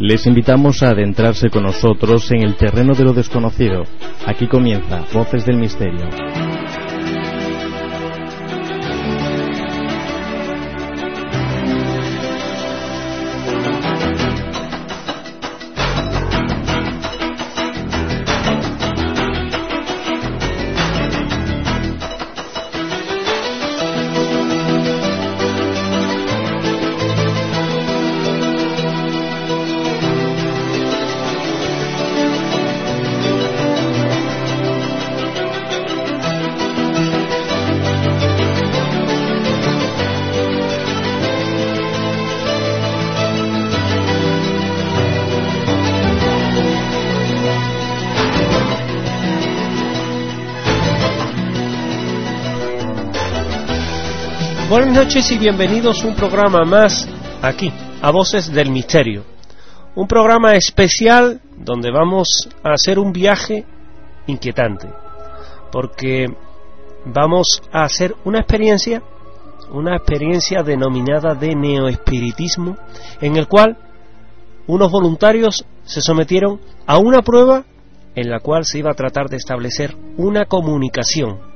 Les invitamos a adentrarse con nosotros en el terreno de lo desconocido. Aquí comienza Voces del Misterio. Buenas noches y bienvenidos a un programa más aquí, a Voces del Misterio. Un programa especial donde vamos a hacer un viaje inquietante, porque vamos a hacer una experiencia denominada de neoespiritismo, en el cual unos voluntarios se sometieron a una prueba en la cual se iba a tratar de establecer una comunicación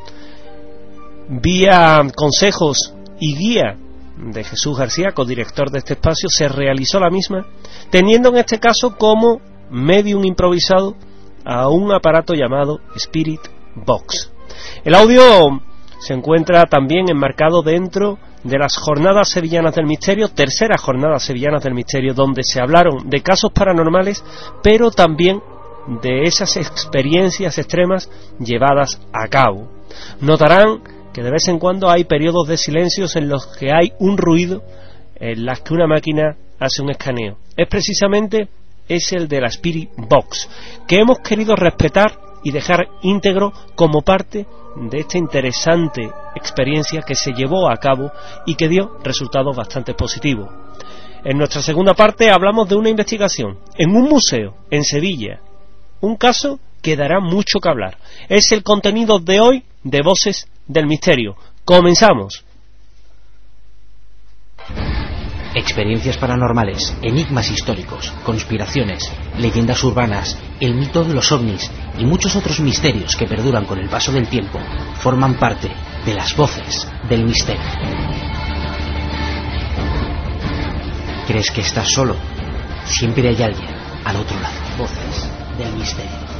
vía consejos y guía de Jesús García, codirector de este espacio. Se realizó la misma, teniendo en este caso como medium improvisado a un aparato llamado Spirit Box. El audio se encuentra también enmarcado dentro de las Jornadas Sevillanas del Misterio, terceras Jornadas Sevillanas del Misterio, donde se hablaron de casos paranormales, pero también de esas experiencias extremas llevadas a cabo. Notarán que de vez en cuando hay periodos de silencios en los que hay un ruido, en las que una máquina hace un escaneo. Es precisamente el de la Spirit Box, que hemos querido respetar y dejar íntegro como parte de esta interesante experiencia que se llevó a cabo y que dio resultados bastante positivos. En nuestra segunda parte hablamos de una investigación en un museo en Sevilla, un caso que dará mucho que hablar. Es el contenido de hoy de Voces del Misterio. Comenzamos. Experiencias paranormales, enigmas históricos, conspiraciones, leyendas urbanas, el mito de los ovnis y muchos otros misterios que perduran con el paso del tiempo forman parte de las Voces del Misterio. ¿Crees que estás solo? Siempre hay alguien al otro lado. Voces del Misterio.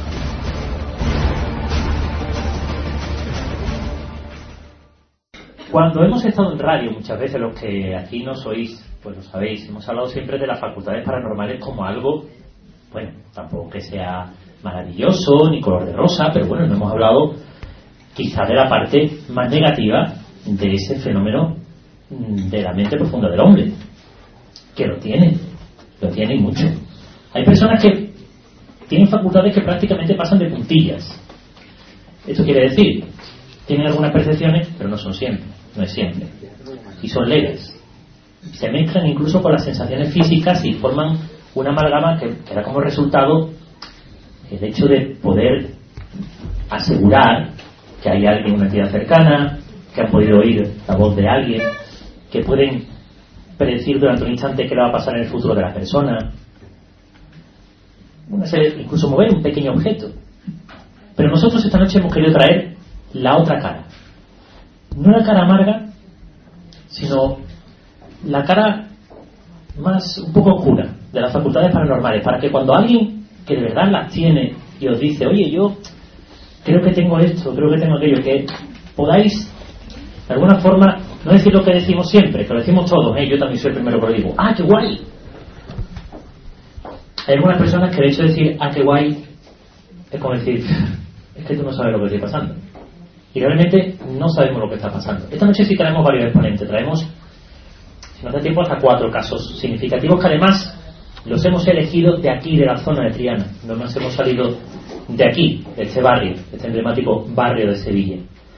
Cuando hemos estado en radio, muchas veces los que aquí no sois, pues lo sabéis, hemos hablado siempre de las facultades paranormales como algo, bueno, tampoco que sea maravilloso ni color de rosa, pero bueno, no hemos hablado quizá de la parte más negativa de ese fenómeno de la mente profunda del hombre, que lo tiene y mucho. Hay personas que tienen facultades que prácticamente pasan de puntillas. Esto quiere decir, tienen algunas percepciones, pero no son siempre. No es siempre, y son leves, se mezclan incluso con las sensaciones físicas y forman una amalgama que da como resultado el hecho de poder asegurar que hay alguien, una entidad cercana, que han podido oír la voz de alguien, que pueden predecir durante un instante qué le va a pasar en el futuro de la persona, incluso mover un pequeño objeto. Pero nosotros esta noche hemos querido traer la otra cara. No la cara amarga, sino la cara más un poco oscura de las facultades paranormales, para que cuando alguien que de verdad las tiene y os dice, oye, yo creo que tengo esto, creo que tengo aquello, que podáis de alguna forma no decir lo que decimos siempre, que lo decimos todos, yo también soy el primero que lo digo, ¡ah, qué guay! Hay algunas personas que de hecho decir, ¡ah, qué guay!, es como decir, es que tú no sabes lo que está pasando. Y realmente no sabemos lo que está pasando. Esta noche sí traemos varios exponentes. Traemos, si nos da tiempo, hasta 4 casos significativos que además los hemos elegido de aquí, de la zona de Triana. No nos hemos salido de aquí, de este barrio, de este emblemático barrio de Sevilla.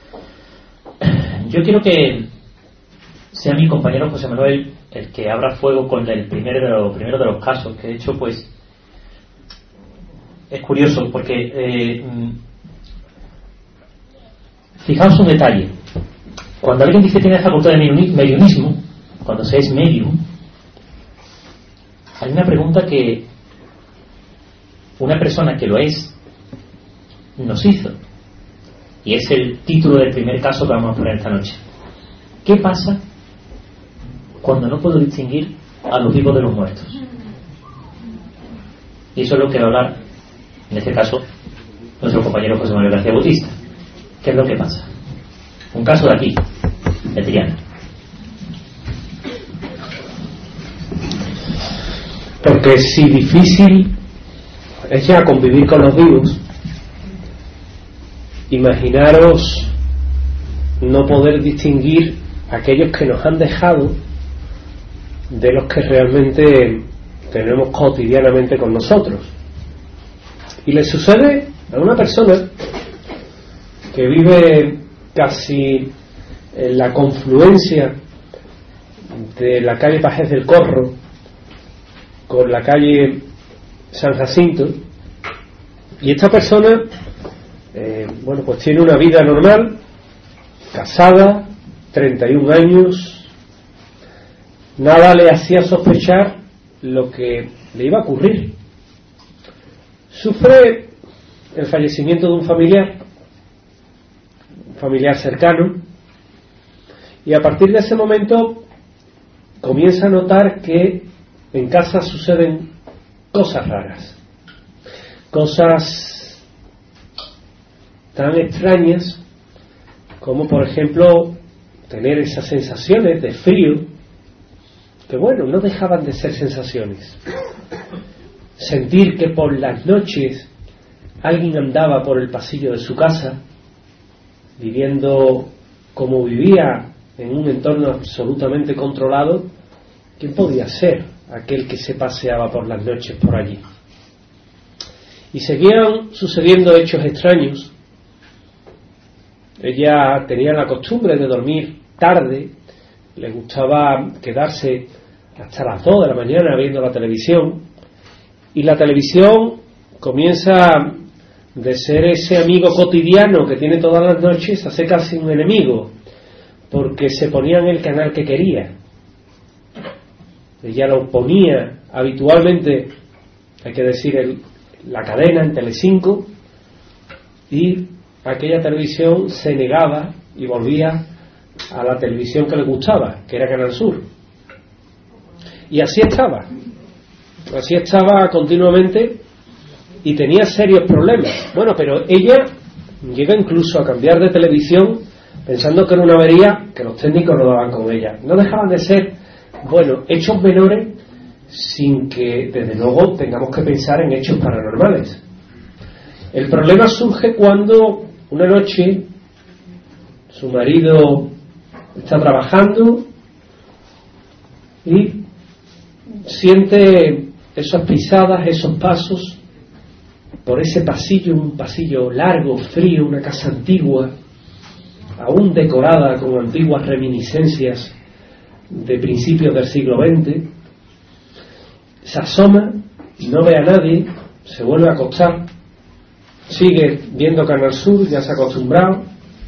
Yo quiero que sea mi compañero José Manuel el que abra fuego con el primero de los casos, que de hecho pues es curioso porque fijaos un detalle. Cuando alguien dice que tiene facultad de mediumismo, cuando se es medium, hay una pregunta que una persona que lo es nos hizo, y es el título del primer caso que vamos a poner esta noche. ¿Qué pasa cuando no puedo distinguir a los vivos de los muertos? Y eso es lo que va a hablar, en este caso, nuestro compañero José Manuel García Bautista. ¿Qué es lo que pasa? Un caso de aquí, de Triana. Porque si difícil es ya convivir con los vivos, imaginaros no poder distinguir a aquellos que nos han dejado de los que realmente tenemos cotidianamente con nosotros. Y le sucede a una persona que vive casi en la confluencia de la calle Pajés del Corro con la calle San Jacinto, y esta persona pues tiene una vida normal, casada, 31 años, nada le hacía sospechar lo que le iba a ocurrir. Sufre el fallecimiento de un familiar cercano, y a partir de ese momento comienza a notar que en casa suceden cosas raras, cosas tan extrañas como, por ejemplo, tener esas sensaciones de frío que, bueno, no dejaban de ser sensaciones. Sentir que por las noches alguien andaba por el pasillo de su casa, viviendo como vivía en un entorno absolutamente controlado. ¿Quién podía ser aquel que se paseaba por las noches por allí? Y seguían sucediendo hechos extraños. Ella tenía la costumbre de dormir tarde, le gustaba quedarse hasta las 2 de la mañana viendo la televisión, y la televisión comienza de ser ese amigo cotidiano que tiene todas las noches a ser casi un enemigo, porque se ponía en el canal que quería. Ella lo ponía habitualmente, hay que decir, la cadena en Telecinco, y aquella televisión se negaba y volvía a la televisión que le gustaba, que era Canal Sur. Y así estaba continuamente, y tenía serios problemas. Bueno, pero ella llega incluso a cambiar de televisión pensando que era una avería, que los técnicos no daban con ella. No dejaban de ser, bueno, hechos menores, sin que desde luego tengamos que pensar en hechos paranormales. El problema surge cuando una noche su marido está trabajando y siente esas pisadas, esos pasos por ese pasillo, un pasillo largo, frío, una casa antigua, aún decorada con antiguas reminiscencias de principios del siglo XX. Se asoma, no ve a nadie, se vuelve a acostar, sigue viendo Canal Sur, ya se ha acostumbrado.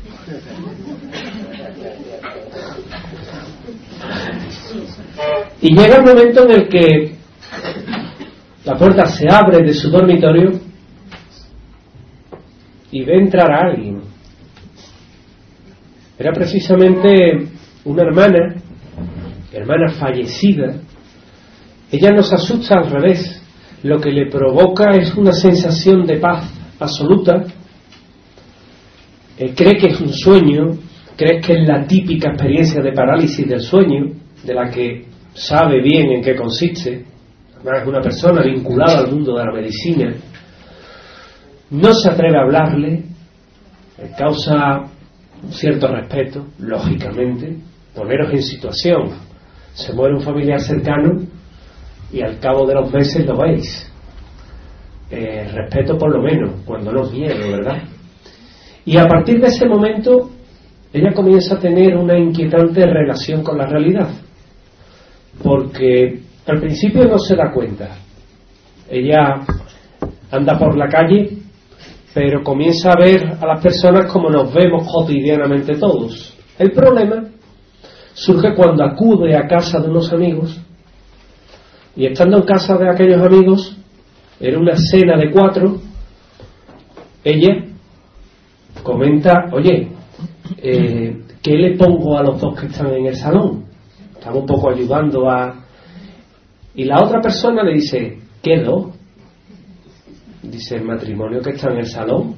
Y llega el momento en el que la puerta se abre de su dormitorio y ve entrar a alguien. Era precisamente una hermana fallecida. Ella nos asusta al revés. Lo que le provoca es una sensación de paz absoluta. Cree que es un sueño, cree que es la típica experiencia de parálisis del sueño, de la que sabe bien en qué consiste. Además, es una persona vinculada al mundo de la medicina. No se atreve a hablarle, causa cierto respeto, lógicamente. Poneros en situación: se muere un familiar cercano y al cabo de los meses lo veis. Respeto por lo menos, cuando no es miedo, ¿verdad? Y a partir de ese momento ella comienza a tener una inquietante relación con la realidad, porque al principio no se da cuenta. Ella anda por la calle, pero comienza a ver a las personas como nos vemos cotidianamente todos. El problema surge cuando acude a casa de unos amigos, Y estando en casa de aquellos amigos, era una cena de 4, ella comenta, oye, ¿qué le pongo a los 2 que están en el salón? Estamos un poco ayudando a... Y la otra persona le dice, ¿qué 2? Dice, el matrimonio que está en el salón.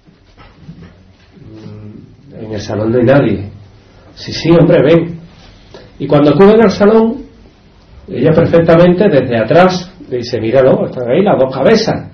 En el salón no hay nadie. Sí, hombre, ven. Y cuando acuden al salón, ella perfectamente desde atrás le dice, míralo, están ahí las 2 cabezas.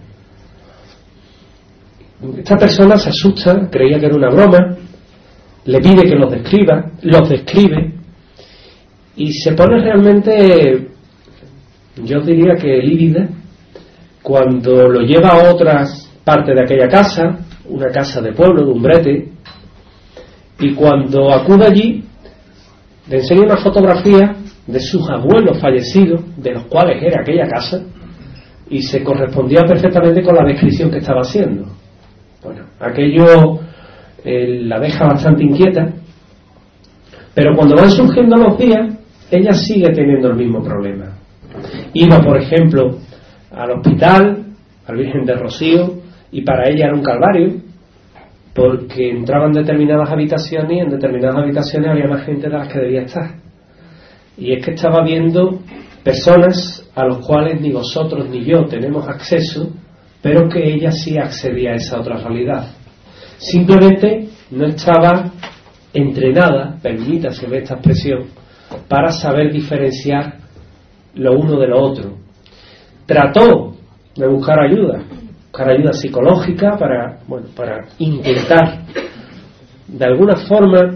Esta persona se asusta, creía que era una broma, le pide que los describe y se pone realmente, yo diría que lívida, cuando lo lleva a otras partes de aquella casa, una casa de pueblo, de un brete, y cuando acude allí le enseña una fotografía de sus abuelos fallecidos, de los cuales era aquella casa, y se correspondía perfectamente con la descripción que estaba haciendo. Bueno, aquello la deja bastante inquieta, pero cuando van surgiendo los días, ella sigue teniendo el mismo problema. Iba, por ejemplo, al hospital, al Virgen de Rocío, y para ella era un calvario, porque entraba en determinadas habitaciones y en determinadas habitaciones había más gente de las que debía estar. Y es que estaba viendo personas a los cuales ni vosotros ni yo tenemos acceso, pero que ella sí accedía a esa otra realidad. Simplemente no estaba entrenada, permítaseme esta expresión, para saber diferenciar lo uno de lo otro. Trató de buscar ayuda psicológica para intentar de alguna forma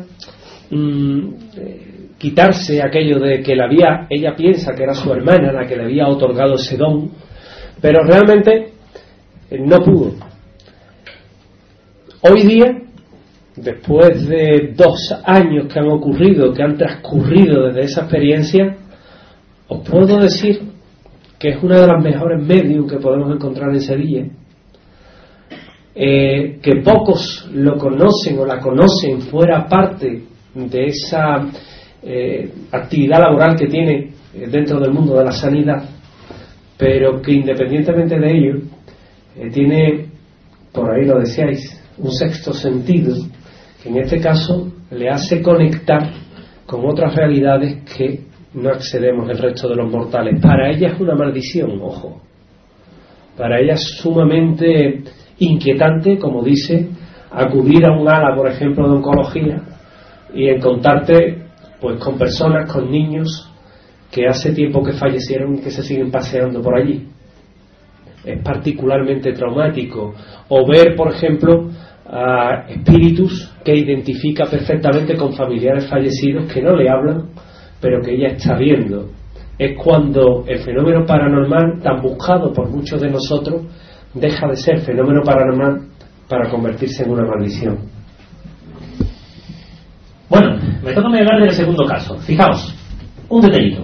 quitarse aquello de que ella piensa que era su hermana la que le había otorgado ese don, pero realmente no pudo. Hoy día, después de 2 años que han transcurrido desde esa experiencia, os puedo decir que es una de las mejores medium que podemos encontrar en Sevilla, que pocos lo conocen o la conocen fuera parte de esa actividad laboral que tiene dentro del mundo de la sanidad, pero que independientemente de ello tiene, por ahí lo decíais, un sexto sentido que en este caso le hace conectar con otras realidades que no accedemos el resto de los mortales. Para ella es una maldición, ojo, para ella es sumamente inquietante, como dice, acudir a un ala, por ejemplo, de oncología y encontrarte pues con personas, con niños que hace tiempo que fallecieron y que se siguen paseando por allí. Es particularmente traumático. O ver, por ejemplo, a espíritus que identifica perfectamente con familiares fallecidos que no le hablan, pero que ella está viendo. Es cuando el fenómeno paranormal, tan buscado por muchos de nosotros, deja de ser fenómeno paranormal para convertirse en una maldición. Bueno, me toca hablar del segundo caso. Fijaos, un detallito.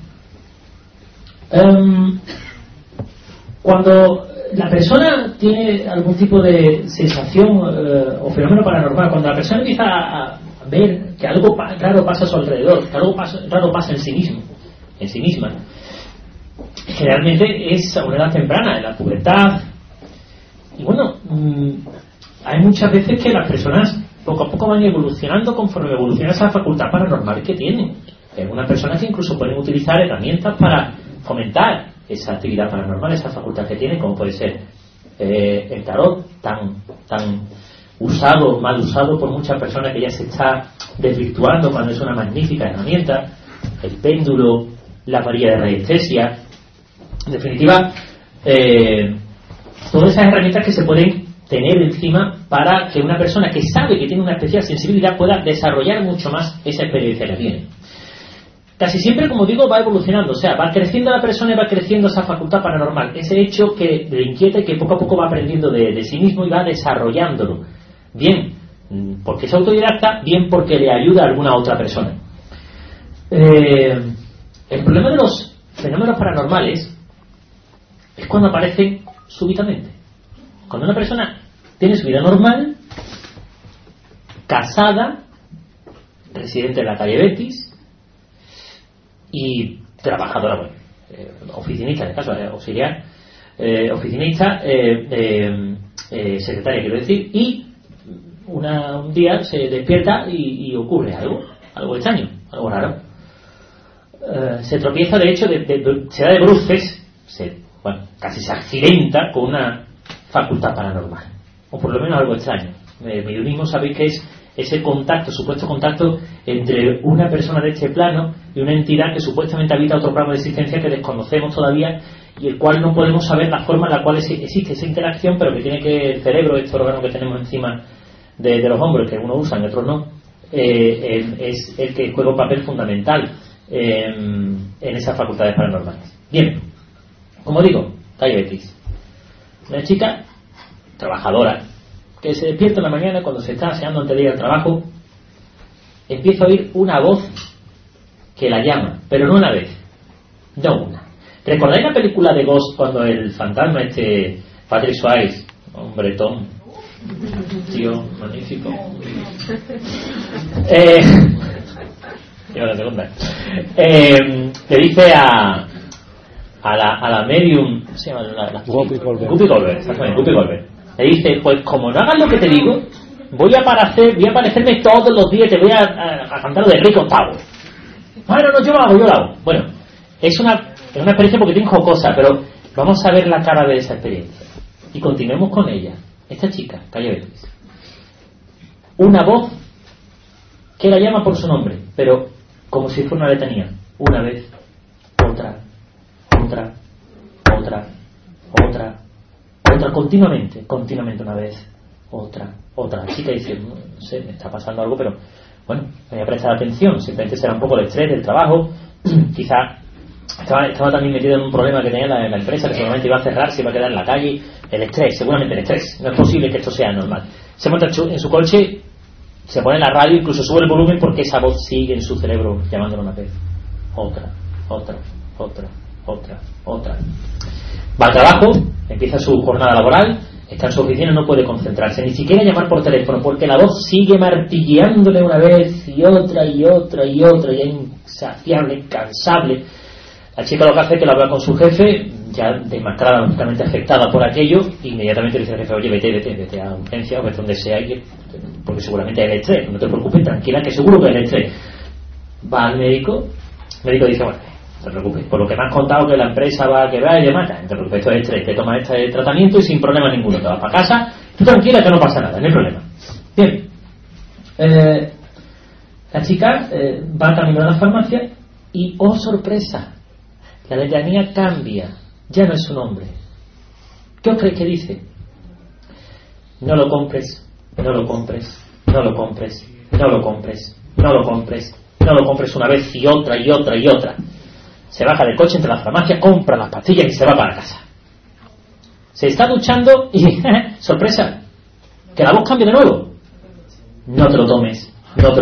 Cuando la persona tiene algún tipo de sensación o fenómeno paranormal, cuando la persona empieza a ver que algo raro pasa a su alrededor, que algo raro pasa en sí misma, generalmente es a una edad temprana, en la pubertad. Y bueno, hay muchas veces que las personas poco a poco van evolucionando conforme evoluciona esa facultad paranormal que tienen. Hay algunas personas que incluso pueden utilizar herramientas para fomentar esa actividad paranormal, esa facultad que tienen, como puede ser el tarot, tan usado, mal usado por muchas personas, que ya se está desvirtuando cuando es una magnífica herramienta, el péndulo, la varilla de radiestesia, en definitiva, todas esas herramientas que se pueden tener encima para que una persona que sabe que tiene una especial sensibilidad pueda desarrollar mucho más esa experiencia que tiene. Casi siempre, como digo, va evolucionando, o sea, va creciendo la persona y va creciendo esa facultad paranormal, ese hecho que le inquieta y que poco a poco va aprendiendo de sí mismo y va desarrollándolo, bien porque es autodidacta, bien porque le ayuda a alguna otra persona. El problema de los fenómenos paranormales es cuando aparecen súbitamente. Cuando una persona tiene su vida normal, casada, residente en la calle Betis y trabajadora, bueno, oficinista, en el caso auxiliar, oficinista, secretaria quiero decir, y un día se despierta y ocurre algo extraño, algo raro. Se tropieza, de hecho, se da de bruces, casi se accidenta con una facultad paranormal, o por lo menos algo extraño. Mediumismo, sabéis que es ese contacto, supuesto contacto entre una persona de este plano y una entidad que supuestamente habita otro plano de existencia que desconocemos todavía y el cual no podemos saber la forma en la cual existe esa interacción, pero que tiene que el cerebro, este órgano que tenemos encima de los hombros, que unos usan y otros no, es el que juega un papel fundamental en esas facultades paranormales. Bien, como digo, Calle Betis, una chica trabajadora que se despierta en la mañana cuando se está aseando antes de ir al trabajo, empieza a oír una voz que la llama, pero no una vez, no una. ¿Recordáis la película de Ghost cuando el fantasma Patrick Swayze, hombre Tom, tío magnífico, la segunda, le dice a la medium, ¿cómo se llama? Guppy Goldberg, exactamente, Guppy Goldberg. Le dice, pues como no hagas lo que te digo, voy a aparecerme todos los días, te voy a cantar de Rick Octavo. Bueno, no, yo lo hago. Bueno, es una experiencia porque tiene jocosa, pero vamos a ver la cara de esa experiencia. Y continuemos con ella. Esta chica, Calle Betis. Una voz que la llama por su nombre, pero como si fuera una letanía. Una vez, otra, continuamente, una vez, otra. La chica dice, no sé, me está pasando algo, pero bueno, me voy a prestar atención, simplemente será un poco el estrés del trabajo, quizá estaba también metido en un problema que tenía la empresa, que seguramente iba a cerrar, se iba a quedar en la calle, seguramente el estrés, no es posible que esto sea normal. Se monta en su coche, se pone la radio, incluso sube el volumen porque esa voz sigue en su cerebro llamándolo una vez, otra. Va al trabajo, empieza su jornada laboral, está en su oficina, no puede concentrarse, ni siquiera llamar por teléfono, porque la voz sigue martilleándole una vez y otra, y es insaciable, incansable. La chica lo que hace es que lo habla con su jefe, ya demacrada, lógicamente afectada por aquello, e inmediatamente le dice al jefe, oye, vete a urgencia o vete donde sea, porque seguramente hay el estrés, no te preocupes, tranquila, que seguro que hay el estrés. Va al médico, el médico dice, bueno, no te preocupes, por lo que me has contado que la empresa va a quebrar y demás, no te preocupes, esto es estrés, te tomas este tratamiento y sin problema ninguno, te vas para casa, tú tranquila que no pasa nada, no hay problema. Bien, la chica va camino a la farmacia y, oh sorpresa, la letanía cambia, ya no es su nombre. ¿Qué os creéis que dice? No lo compres una vez y otra. Se baja del coche, entra a la farmacia, compra las pastillas y se va para casa. Se está duchando y sorpresa, que la voz cambia de nuevo. No te lo tomes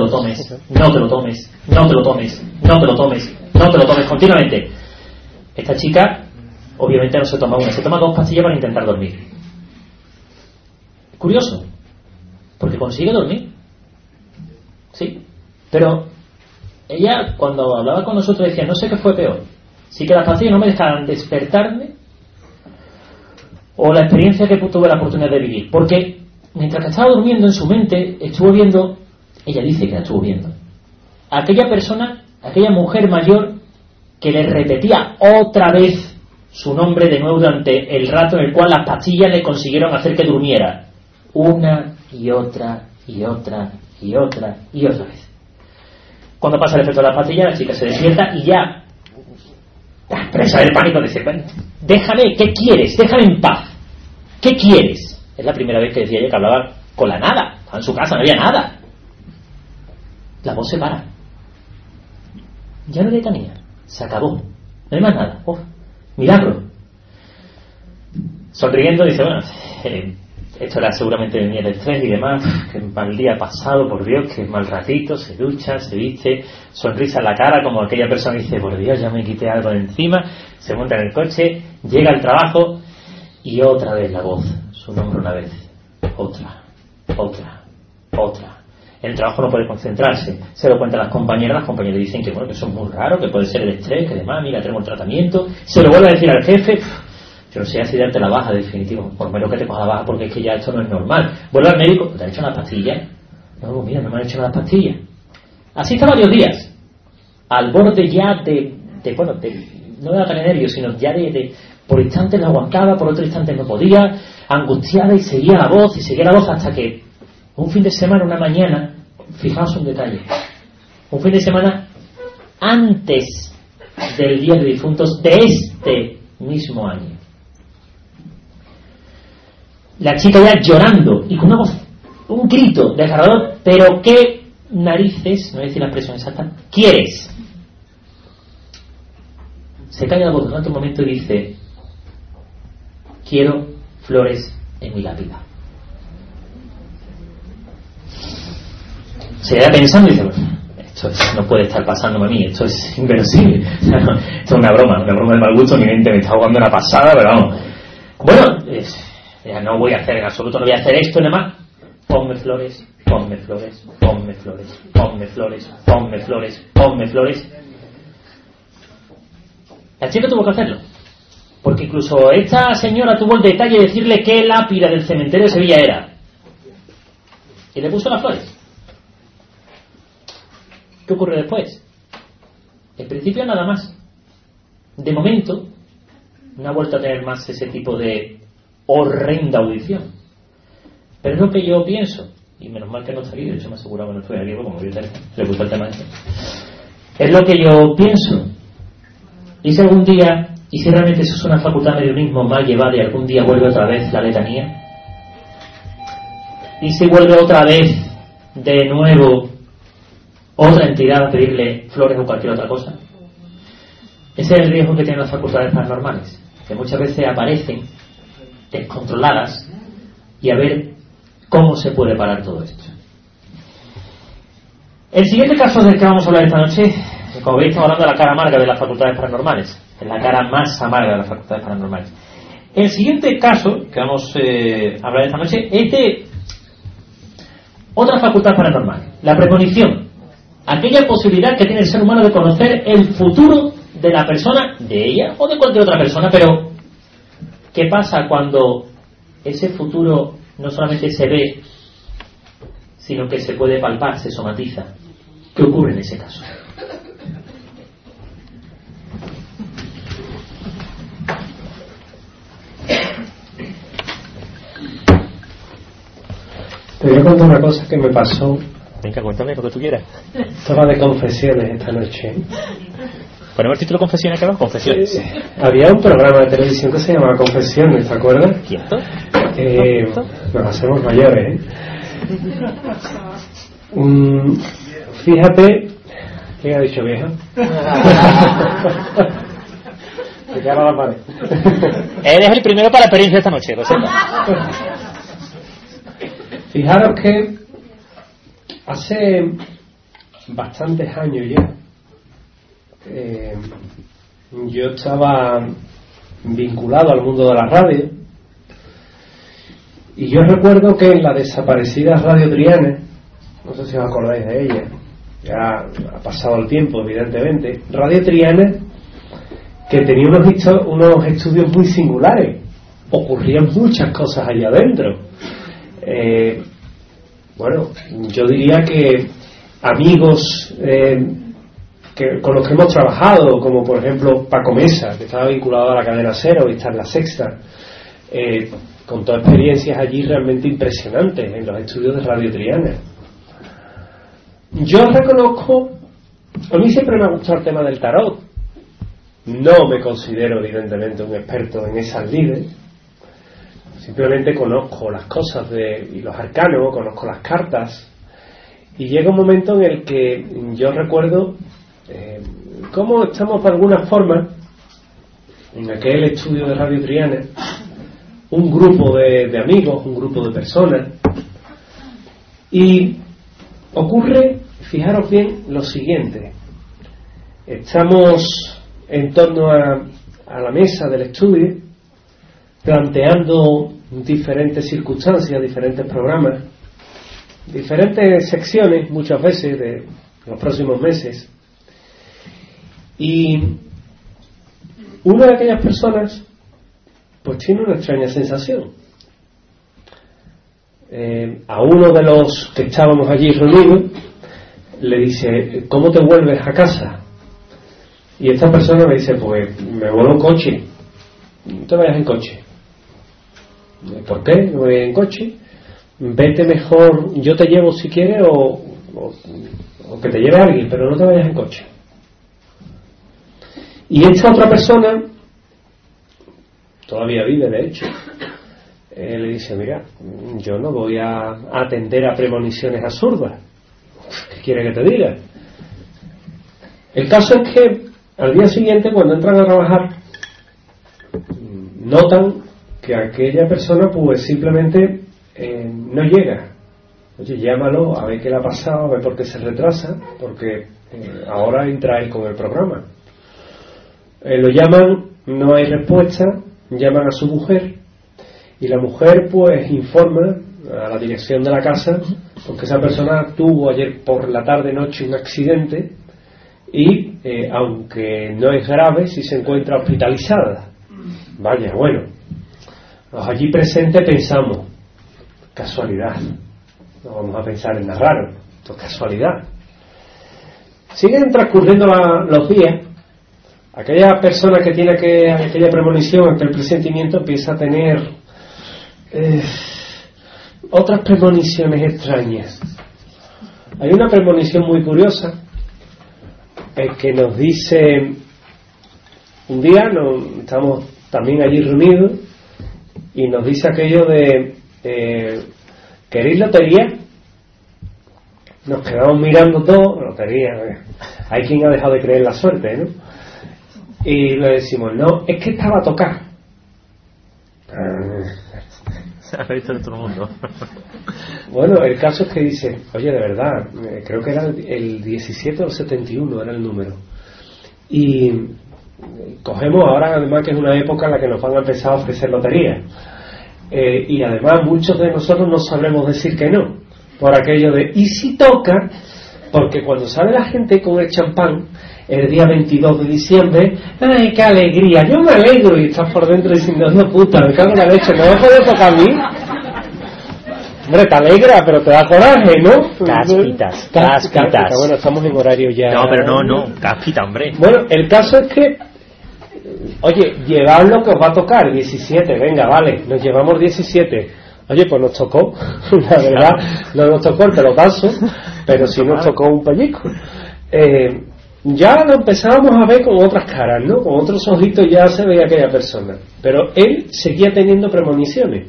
continuamente. Esta chica obviamente no se toma una, se toma 2 pastillas para intentar dormir. Curioso, porque consigue dormir, sí, pero ella cuando hablaba con nosotros decía, no sé qué fue peor, si que las pastillas no me dejaran despertarme o la experiencia que tuve la oportunidad de vivir, porque mientras que estaba durmiendo en su mente estuvo viendo, ella dice que la estuvo viendo, a aquella persona, aquella mujer mayor que le repetía otra vez su nombre de nuevo durante el rato en el cual las pastillas le consiguieron hacer que durmiera una y otra vez. Cuando pasa el efecto de la pastilla, la chica se despierta y ya presa del pánico dice, déjame, ¿qué quieres? Déjame en paz, ¿qué quieres? Es la primera vez que decía ella que hablaba con la nada, estaba en su casa, no había nada. La voz se para, ya no hay letanía, se acabó, no hay más nada. Milagro. Sonriendo dice, bueno, esto era seguramente venía del estrés y demás, que mal día pasado, por Dios, que mal ratito, se ducha, se viste, sonrisa en la cara, como aquella persona dice, por Dios, ya me quité algo de encima, se monta en el coche, llega al trabajo y otra vez la voz, su nombre una vez, otra. en el trabajo no puede concentrarse, se lo cuenta a las compañeras dicen que bueno, que eso es muy raro, que puede ser el estrés, que además, mira, tenemos el tratamiento, se lo vuelve a decir al jefe, yo no sé si darte la baja definitivo, por menos que te coja la baja porque es que ya esto no es normal. Vuelve al médico, ¿te han hecho las pastillas? No, mira, no me han hecho las pastillas. Así está varios días, al borde ya no de ataque nervios, sino ya por instantes no aguantaba, por otro instante no podía, angustiada, y seguía la voz hasta que un fin de semana, una mañana, fijaos un detalle, un fin de semana antes del Día de Difuntos de este mismo año, la chica ya llorando y con una voz, un grito desgarrador, pero qué narices, no voy a decir la expresión exacta, quieres. Se calla la voz durante un momento y dice: quiero flores en mi lápida. Se queda pensando y dice: bueno, esto no puede estar pasándome a mí, esto es inverosímil. Esto es una broma de mal gusto, mi mente me está jugando una pasada, pero vamos. Bueno, ya no voy a hacer en absoluto, no voy a hacer esto nada más. Ponme flores, ponme flores, ponme flores, ponme flores, ponme flores, ponme flores. La chica tuvo que hacerlo, porque incluso esta señora tuvo el detalle de decirle qué lápida del cementerio de Sevilla era, y le puso las flores. ¿Qué ocurre después? En principio nada más. De momento no ha vuelto a tener más ese tipo de horrenda audición. Pero es lo que yo pienso, y menos mal que no está aquí, de hecho me aseguraba que no estoy aquí, como le puse el tema este. Es lo que yo pienso. Y si algún día, y si realmente eso es una facultad de mediunismo mal llevada y algún día vuelve otra vez la letanía, y si vuelve otra vez de nuevo otra entidad a pedirle flores o cualquier otra cosa, ese es el riesgo que tienen las facultades paranormales, que muchas veces aparecen descontroladas, y a ver cómo se puede parar todo esto. El siguiente caso del que vamos a hablar esta noche, como veis, estamos hablando de la cara amarga de las facultades paranormales, es la cara más amarga de las facultades paranormales. El siguiente caso que vamos a hablar esta noche es de otra facultad paranormal, la premonición, aquella posibilidad que tiene el ser humano de conocer el futuro de la persona, de ella o de cualquier otra persona. Pero ¿qué pasa cuando ese futuro no solamente se ve, sino que se puede palpar, se somatiza? ¿Qué ocurre en ese caso? Te voy a contar una cosa que me pasó. Venga, cuéntame lo que tú quieras. Estaba de confesiones esta noche. Ponemos el título Confesiones, claro, Confesiones. Había un programa de televisión que se llamaba Confesiones, ¿te acuerdas? ¿Quiento? Nos hacemos mayores, Fíjate. ¿Quién ha dicho vieja? Te queda la pared. Eres el primero para la experiencia esta noche, lo sepa. Fijaros que hace bastantes años ya yo estaba vinculado al mundo de la radio, y yo recuerdo que en la desaparecida Radio Triana, no sé si os acordáis de ella, ya ha pasado el tiempo evidentemente, Radio Triana, que tenía unos estudios muy singulares, ocurrían muchas cosas allá adentro. Bueno, yo diría que amigos con los que hemos trabajado, como por ejemplo Paco Mesa, que estaba vinculado a la cadena Cero y está en La Sexta, con todas experiencias allí realmente impresionantes en los estudios de Radio Triana. Yo reconozco, a mí siempre me ha gustado el tema del tarot. No me considero evidentemente un experto en esas lides. Simplemente conozco las cosas y los arcanos, conozco las cartas, y llega un momento en el que yo recuerdo cómo estamos de alguna forma en aquel estudio de Radio Triana, un grupo de amigos, un grupo de personas, y ocurre, fijaros bien, lo siguiente: estamos en torno a la mesa del estudio, planteando diferentes circunstancias, diferentes programas, diferentes secciones, muchas veces, de los próximos meses. Y una de aquellas personas pues tiene una extraña sensación. A uno de los que estábamos allí reunidos le dice: ¿cómo te vuelves a casa? Y esta persona me dice: pues me vuelvo en coche. No te vayas en coche. ¿Por qué me voy en coche? Vete mejor, yo te llevo si quieres, o que te lleve alguien, pero no te vayas en coche. Y esta otra persona todavía vive, de hecho, le dice: mira, yo no voy a atender a premoniciones absurdas. ¿Qué quiere que te diga? El caso es que al día siguiente, cuando entran a trabajar, notan que aquella persona pues simplemente no llega. Oye, llámalo a ver qué le ha pasado, a ver por qué se retrasa, porque ahora entra él con el programa. Lo llaman, no hay respuesta, llaman a su mujer y la mujer pues informa a la dirección de la casa porque esa persona tuvo ayer por la tarde noche un accidente y aunque no es grave, sí se encuentra hospitalizada. Vaya, bueno, los allí presentes pensamos: casualidad, no vamos a pensar en nada raro, esto es casualidad. Siguen transcurriendo los días. Aquella persona que tiene aquella premonición, aquel presentimiento, empieza a tener otras premoniciones extrañas. Hay una premonición muy curiosa que nos dice: un día estamos también allí reunidos y nos dice aquello de ¿queréis lotería? Nos quedamos mirando todo. Lotería, hay quien ha dejado de creer en la suerte, ¿no? Y le decimos: no, es que estaba a tocar. Se ha visto en todo el mundo. Bueno, el caso es que dice: oye, de verdad, creo que era el 17 o el 71 era el número. Y cogemos ahora, además, que es una época en la que nos van a empezar a ofrecer lotería. Y además muchos de nosotros no sabremos decir que no, por aquello de ¿y si toca? Porque cuando sale la gente con el champán el día 22 de diciembre, ¡ay, qué alegría! Yo me alegro, y estás por dentro diciendo: no, puta, me cago en la leche, ¿no me puede tocar a mí? Hombre, te alegra, pero te da coraje, ¿no? Caspitas. Bueno, estamos en horario ya. No, pero no, caspita, hombre. Bueno, el caso es que, oye, llevad lo que os va a tocar, 17, venga, vale, nos llevamos 17. Oye, pues nos tocó, la verdad, no nos tocó el pelotazo, pero sí nos tocó un pellizco. Ya lo empezábamos a ver con otras caras, ¿no? Con otros ojitos ya se veía aquella persona. Pero él seguía teniendo premoniciones.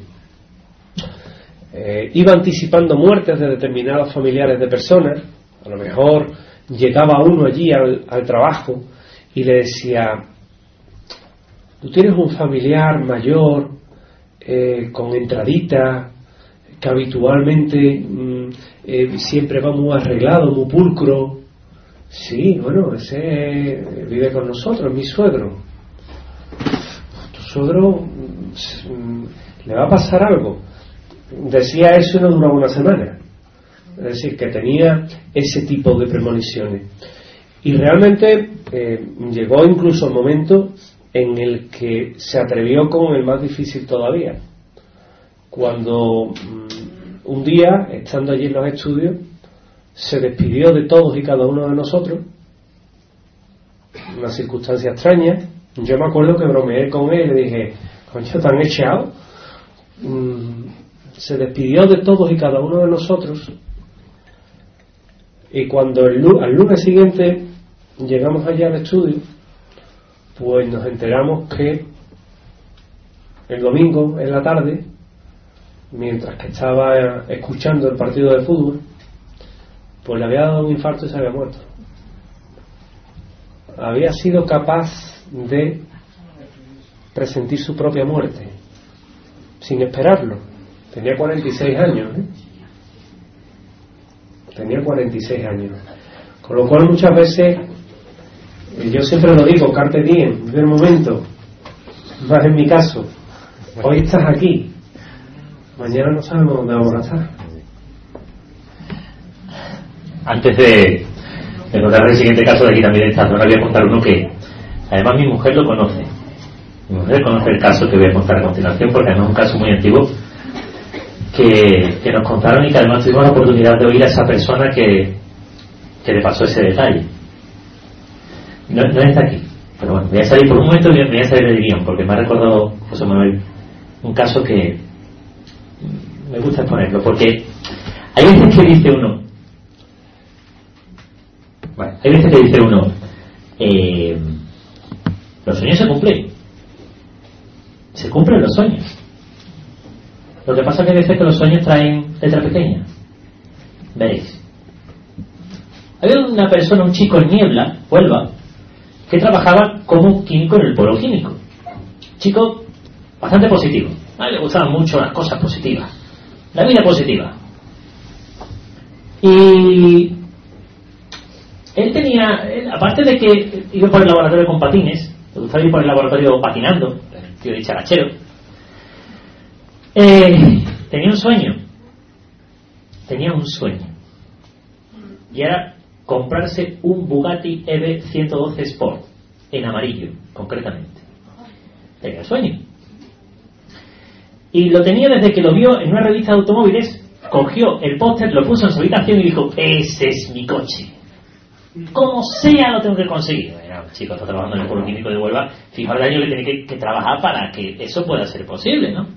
Iba anticipando muertes de determinados familiares de personas. A lo mejor llegaba uno allí al trabajo y le decía: tú tienes un familiar mayor con entradita, que habitualmente siempre va muy arreglado, muy pulcro. Sí, bueno, ese vive con nosotros, mi suegro. Tu suegro le va a pasar algo. Decía eso y no duraba una semana. Es decir, que tenía ese tipo de premoniciones. Y realmente llegó incluso el momento en el que se atrevió con el más difícil todavía. Cuando un día, estando allí en los estudios, se despidió de todos y cada uno de nosotros, una circunstancia extraña. Yo me acuerdo que bromeé con él y le dije: coño, ¿te han echado? Se despidió de todos y cada uno de nosotros, y cuando al lunes siguiente llegamos allá al estudio, pues nos enteramos que el domingo en la tarde, mientras que estaba escuchando el partido de fútbol, pues le había dado un infarto y se había muerto. Había sido capaz de presentir su propia muerte sin esperarlo. Tenía 46 años, ¿eh? Tenía 46 años. Con lo cual muchas veces, yo siempre lo digo, carpe diem, vive el momento. Más en mi caso, hoy estás aquí, mañana no sabemos dónde vamos a estar. antes de contar el siguiente caso de aquí también de esta zona, voy a contar uno que además mi mujer lo conoce. Mi mujer conoce el caso que voy a contar a continuación, porque además es un caso muy antiguo que nos contaron y que además tuvimos la oportunidad de oír a esa persona que le pasó ese detalle. No está aquí, pero bueno, voy a salir por un momento, voy a salir del guión, porque me ha recordado José Manuel un caso que me gusta exponerlo, porque hay veces que dice uno, los sueños se cumplen los sueños. Lo que pasa es que hay veces que los sueños traen letra pequeña. Veréis, había una persona, un chico en Niebla, Huelva, que trabajaba como químico en el polo químico. Chico bastante positivo. A él le gustaban mucho las cosas positivas, la vida positiva. Y él, aparte de que iba por el laboratorio con patines, le gustaba ir por el laboratorio patinando, el tío de charachero, tenía un sueño, y era comprarse un Bugatti EV112 Sport, en amarillo, concretamente. Tenía el sueño. Y lo tenía desde que lo vio en una revista de automóviles, cogió el póster, lo puso en su habitación y dijo: ese es mi coche. Como sea lo tengo que conseguir. Bueno, chico, está trabajando en el polo químico de Huelva, fijaos el año que tiene que trabajar para que eso pueda ser posible, ¿no?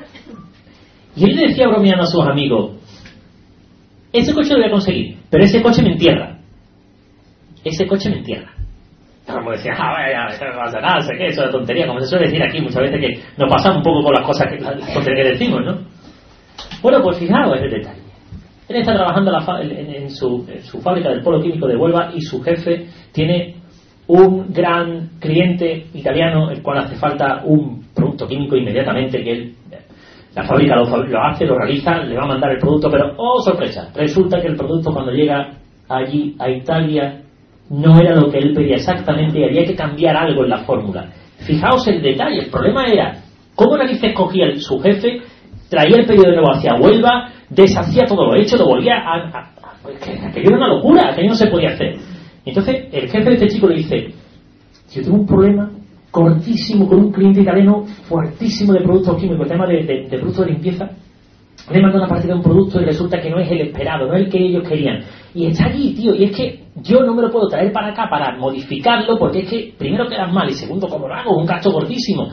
Y él le decía bromeando a sus amigos: ese coche lo voy a conseguir, pero ese coche me entierra. Ese coche me entierra. Como decía, vaya, no pasa nada, sé qué, eso es tontería, como se suele decir aquí muchas veces, que nos pasamos un poco con las cosas que decimos, ¿no? Bueno, pues fijaos en el detalle. Él está trabajando en su fábrica del polo químico de Huelva, y su jefe tiene un gran cliente italiano, el cual hace falta un producto químico inmediatamente, que él, la fábrica lo hace, lo realiza, le va a mandar el producto, pero ¡oh, sorpresa! Resulta que el producto, cuando llega allí a Italia, no era lo que él pedía exactamente y había que cambiar algo en la fórmula. Fijaos el detalle. El problema era cómo narices cogía su jefe, traía el pedido de nuevo hacia Huelva, deshacía todo lo hecho, lo volvía aquello era una locura, aquello no se podía hacer. Y entonces el jefe de este chico le dice: yo tengo un problema cortísimo con un cliente italiano fuertísimo de productos químicos, tema de productos de limpieza. Le manda una partida de un producto y resulta que no es el esperado, no es el que ellos querían. Y está allí, tío, y es que yo no me lo puedo traer para acá para modificarlo, porque es que primero quedas mal y segundo, como lo hago, un gasto gordísimo.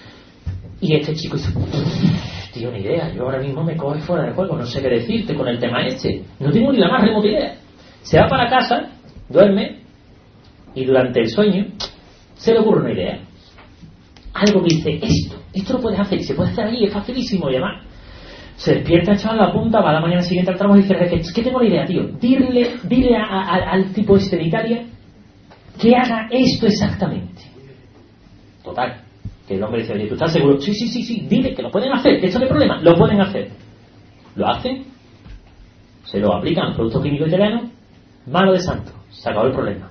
Y este chico dice: tío, ni idea, yo ahora mismo me coge fuera de juego, no sé qué decirte con el tema este, no tengo ni la más remota idea. Se va para casa, duerme, y durante el sueño se le ocurre una idea, algo que dice: esto lo puedes hacer, y se puede hacer ahí, es facilísimo. Y además se despierta, echado la punta, va a la mañana siguiente al tramo y dice: es que tengo la idea, tío, dile al tipo este de Italia que haga esto exactamente. Total, que el hombre dice: oye, ¿tú estás seguro? Sí, dile que lo pueden hacer, que esto no hay problema, lo pueden hacer. Lo hacen, se lo aplican al producto químico italiano, mano de santo, se acabó el problema.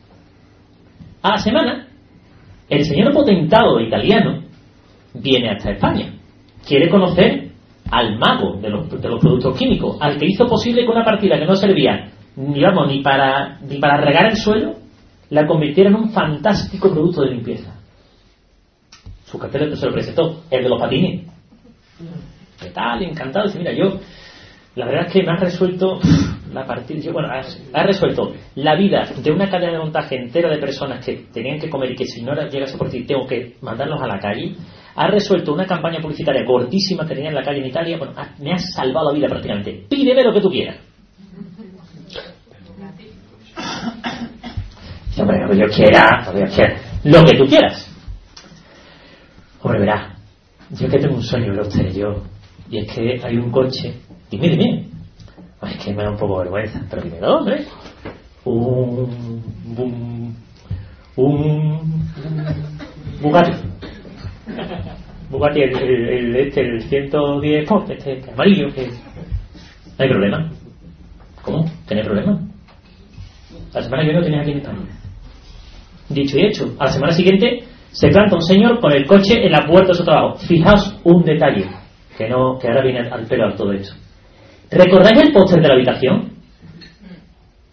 A la semana, el señor potentado italiano viene hasta España, quiere conocer al mago de los productos químicos, al que hizo posible que una partida que no servía ni para regar el suelo la convirtiera en un fantástico producto de limpieza. Su cartel se lo presentó, el de los patines. ¿Qué tal? Encantado. Dice: mira, yo la verdad es que me has resuelto la partida, has resuelto la vida de una cadena de montaje entera de personas que tenían que comer y que si no llegase por ti tengo que mandarlos a la calle. Has resuelto una campaña publicitaria gordísima que tenía en la calle en Italia. Bueno, me has salvado la vida prácticamente. Pídeme lo que tú quieras. Dice: hombre, lo que yo quiera, lo que tú quieras. Hombre, verá, yo que tengo un sueño, verá usted, y es que hay un coche. Dime. Ay, es que me da un poco de vergüenza, pero dímelo, hombre. Un Bugatti. Bugatti, el 110 Sport, este amarillo, que no hay problema. ¿Cómo? ¿Tenés problema? La semana que viene lo tenías aquí en España. Dicho y hecho, a la semana siguiente se planta un señor con el coche en la puerta de su trabajo. Fijaos un detalle que ahora viene al pelo a todo esto. ¿Recordáis el póster de la habitación?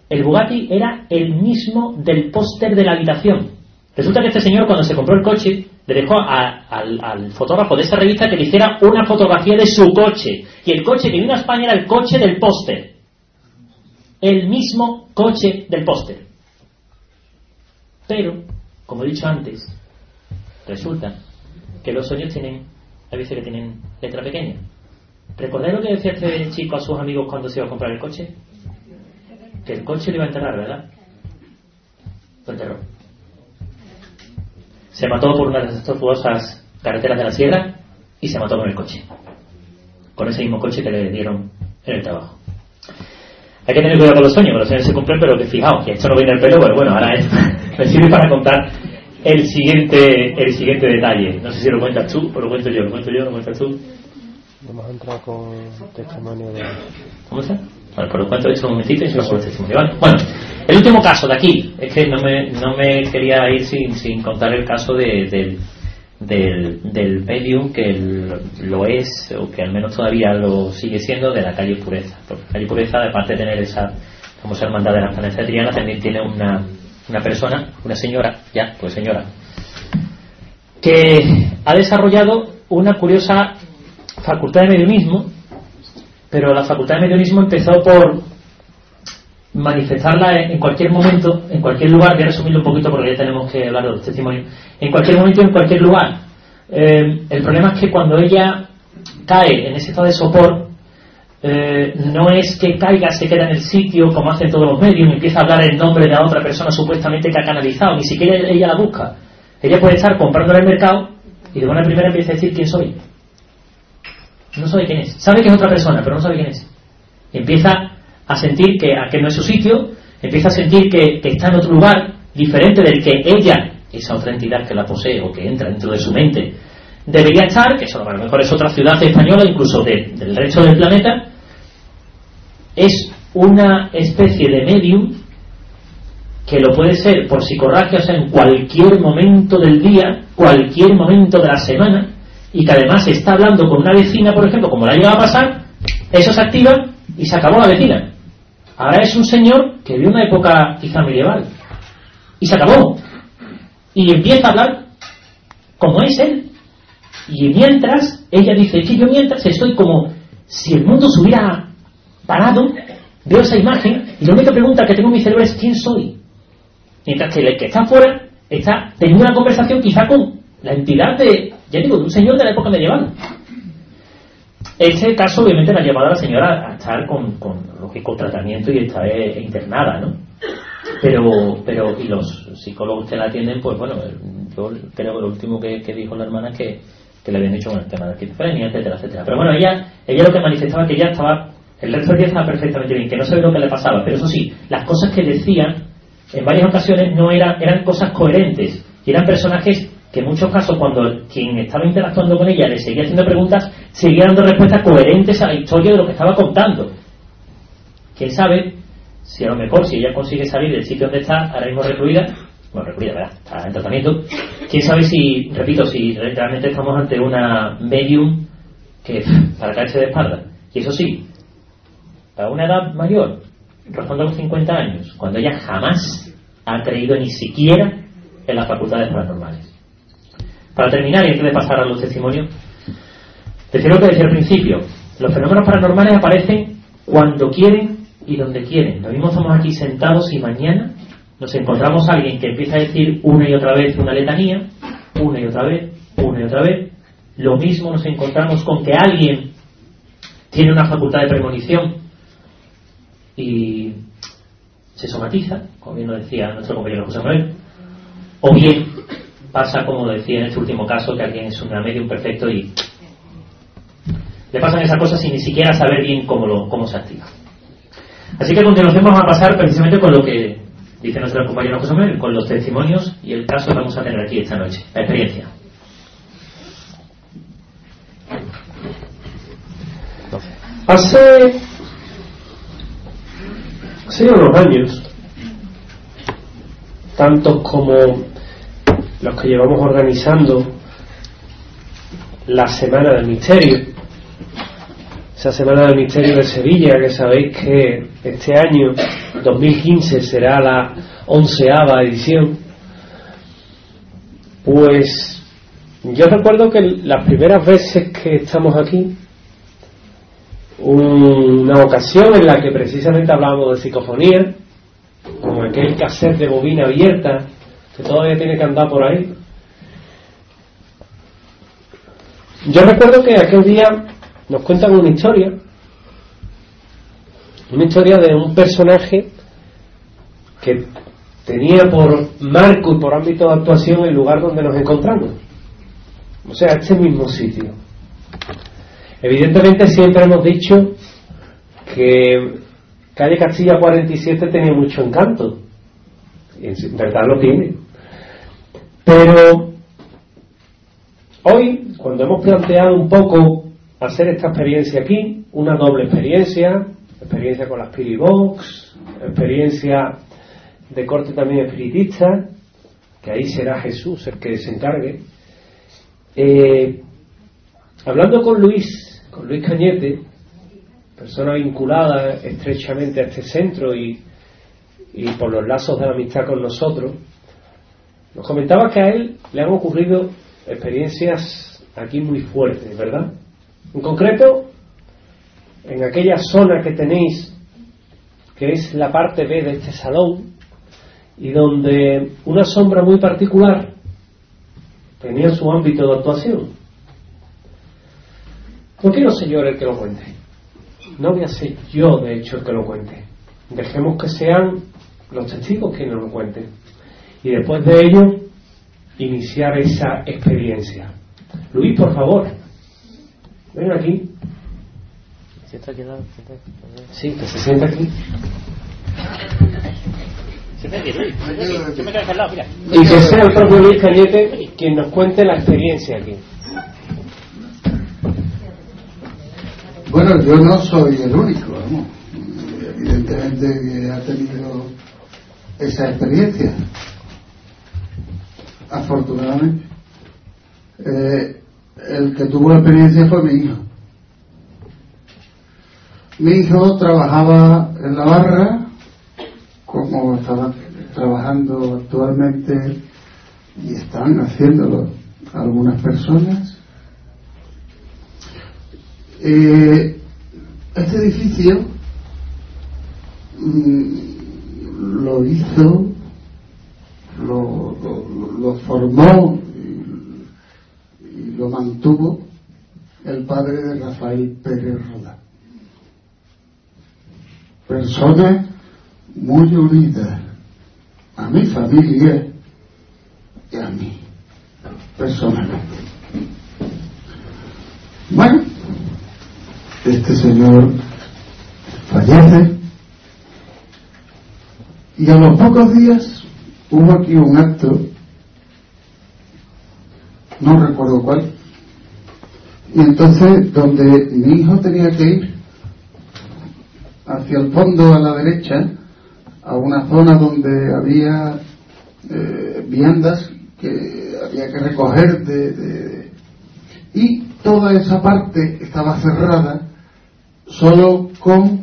el Bugatti era el mismo del póster de la habitación. Resulta que este señor, cuando se compró el coche, le dejó al fotógrafo de esa revista que le hiciera una fotografía de su coche, y el coche que vino a España era el coche del póster, el mismo coche del póster. Pero, como he dicho antes, resulta que los sueños hay veces que tienen letra pequeña. ¿Recordáis lo que decía este chico a sus amigos cuando se iba a comprar el coche? Que el coche lo iba a enterrar, ¿verdad? Lo enterró. Se mató por una de las tortuosas carreteras de la sierra y se mató con el coche, con ese mismo coche que le dieron en el trabajo. Hay que tener cuidado con los sueños se cumplen, pero que fijaos, que esto no viene al pelo, pero bueno, ahora me sirve para contar el siguiente detalle. No sé si lo cuentas tú o lo cuento yo. ¿Lo cuentas tú? Vamos a entrar con testimonio de... ¿Cómo está? Bueno, pues lo cuento eso un momentito y se lo hago el testimonio, ¿vale? Bueno, el último caso de aquí, es que no me quería ir sin contar el caso del medium, que lo es, o que al menos todavía lo sigue siendo, de la calle Pureza. Porque la calle Pureza, aparte de tener esa famosa hermandad de la Esperanza de Triana, también tiene una persona, una señora, que ha desarrollado una curiosa facultad de mediumismo, pero la facultad de mediumismo empezó por manifestarla en cualquier momento, en cualquier lugar. Voy a resumirlo un poquito porque ya tenemos que hablar de los testimonios. En cualquier momento, en cualquier lugar. El problema es que cuando ella cae en ese estado de sopor, no es que caiga, se queda en el sitio como hacen todos los medios y empieza a hablar el nombre de la otra persona supuestamente que ha canalizado, ni siquiera ella la busca. Ella puede estar comprando en el mercado y de buena primera empieza a decir quién soy. No sabe quién es, sabe que es otra persona, pero no sabe quién es. Empieza a sentir que aquel no es su sitio, empieza a sentir que está en otro lugar diferente del que ella, esa otra entidad que la posee o que entra dentro de su mente, debería estar, que eso a lo mejor es otra ciudad española, incluso del resto del planeta. Es una especie de medium que lo puede ser por psicorragia, o sea, en cualquier momento del día, cualquier momento de la semana, y que además está hablando con una vecina, por ejemplo, como la llega a pasar, eso se activa y se acabó la vecina. Ahora es un señor que vio una época quizá medieval y se acabó, y empieza a hablar como es él. Y mientras ella dice que yo mientras estoy como si el mundo se hubiera parado, veo esa imagen y la única pregunta que tengo en mi cerebro es ¿quién soy? Mientras que el que está afuera está teniendo una conversación quizá con la entidad de un señor de la época medieval. Este caso obviamente la ha llevado a la señora a estar con lógico tratamiento y estar internada, ¿no? Pero y los psicólogos que la atienden, pues bueno, yo creo que lo último que dijo la hermana es que le habían dicho con el tema de la esquizofrenia, etcétera, etcétera. Pero bueno, ella lo que manifestaba que ella estaba, el resto del día estaba perfectamente bien, que no sabía lo que le pasaba, pero eso sí, las cosas que decía en varias ocasiones no eran cosas coherentes, y eran personajes que en muchos casos, cuando quien estaba interactuando con ella le seguía haciendo preguntas, seguía dando respuestas coherentes a la historia de lo que estaba contando. Quién sabe si a lo mejor, si ella consigue salir del sitio donde está ahora mismo recluida, ¿verdad? Está en tratamiento. Quién sabe si realmente estamos ante una medium que para caerse de espalda. Y eso sí, a una edad mayor, rozando los 50 años, cuando ella jamás ha creído ni siquiera en las facultades paranormales. Para terminar, y antes de pasar a los testimonios, decir lo que decía al principio: los fenómenos paranormales aparecen cuando quieren y donde quieren. Lo mismo estamos aquí sentados y mañana nos encontramos a alguien que empieza a decir una y otra vez una letanía, una y otra vez, una y otra vez. Lo mismo nos encontramos con que alguien tiene una facultad de premonición y se somatiza, como bien lo decía nuestro compañero José Manuel, o bien pasa, como decía en este último caso, que alguien es una medium perfecto y le pasan esas cosas sin ni siquiera saber bien cómo se activa. Así que a continuación vamos a pasar precisamente con lo que dice nuestro compañero José Manuel, con los testimonios y el caso que vamos a tener aquí esta noche, la experiencia. Hace unos años, tantos como los que llevamos organizando la Semana del Misterio, esa Semana del Misterio de Sevilla, que sabéis que este año 2015 será la 11ª edición. Pues yo recuerdo que las primeras veces que estamos aquí, una ocasión en la que precisamente hablábamos de psicofonía, como aquel cassette de bobina abierta que todavía tiene que andar por ahí. Yo recuerdo que aquel día nos cuentan una historia de un personaje que tenía por marco y por ámbito de actuación el lugar donde nos encontramos, o sea, este mismo sitio. Evidentemente siempre hemos dicho que calle Castilla 47 tenía mucho encanto, y en verdad lo tiene, pero hoy, cuando hemos planteado un poco hacer esta experiencia aquí, una doble experiencia con la Spirit Box, experiencia de corte también espiritista, que ahí será Jesús el que se encargue, hablando con Luis Cañete, persona vinculada estrechamente a este centro y por los lazos de la amistad con nosotros, nos comentaba que a él le han ocurrido experiencias aquí muy fuertes, ¿verdad? En concreto, en aquella zona que tenéis, que es la parte B de este salón, y donde una sombra muy particular tenía su ámbito de actuación. No quiero ser yo el que lo cuente, no voy a ser yo de hecho el que lo cuente, dejemos que sean los testigos quienes lo cuenten, y después de ello iniciar esa experiencia. Luis, por favor, ven aquí. Sí, que se sienta aquí. Y que sea el propio Luis Cañete quien nos cuente la experiencia aquí. Bueno, yo no soy el único, vamos. Evidentemente que ha tenido esa experiencia, afortunadamente. El que tuvo la experiencia fue mi hijo. Mi hijo trabajaba en la barra, como estaba trabajando actualmente y están haciéndolo algunas personas. Este edificio lo hizo, lo formó y lo mantuvo el padre de Rafael Pérez Roda. Persona muy unida a mi familia y a mí personalmente. Bueno, este señor fallece y a los pocos días hubo aquí un acto, no recuerdo cuál, y entonces donde mi hijo tenía que ir hacia el fondo a la derecha, a una zona donde había viandas que había que recoger y toda esa parte estaba cerrada solo con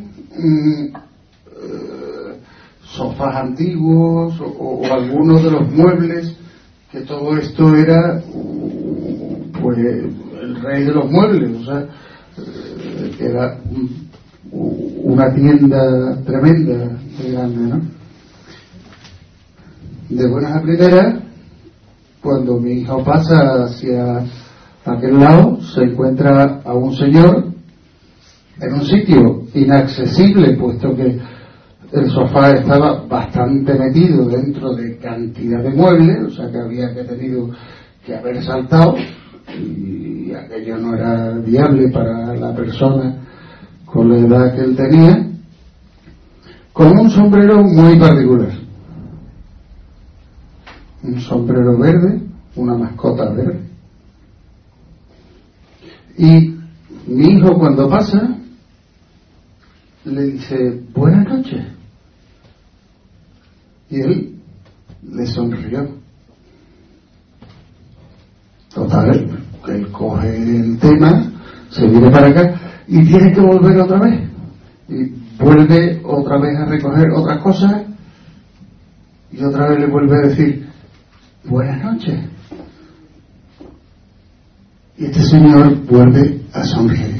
sofás antiguos o algunos de los muebles, que todo esto era pues el rey de los muebles, o sea, que era una tienda tremenda, muy grande, ¿no? De buenas a primeras, cuando mi hijo pasa hacia aquel lado, se encuentra a un señor en un sitio inaccesible, puesto que el sofá estaba bastante metido dentro de cantidad de muebles, o sea que había tenido que haber saltado, y aquello no era viable para la persona con la edad que él tenía, con un sombrero muy particular, un sombrero verde, una mascota verde. Y mi hijo, cuando pasa, le dice buenas noches, y él le sonrió. Total, él coge el tema, se viene para acá y tiene que volver otra vez. y vuelve otra vez a recoger otras cosas y otra vez le vuelve a decir buenas noches, y este señor vuelve a sonreír.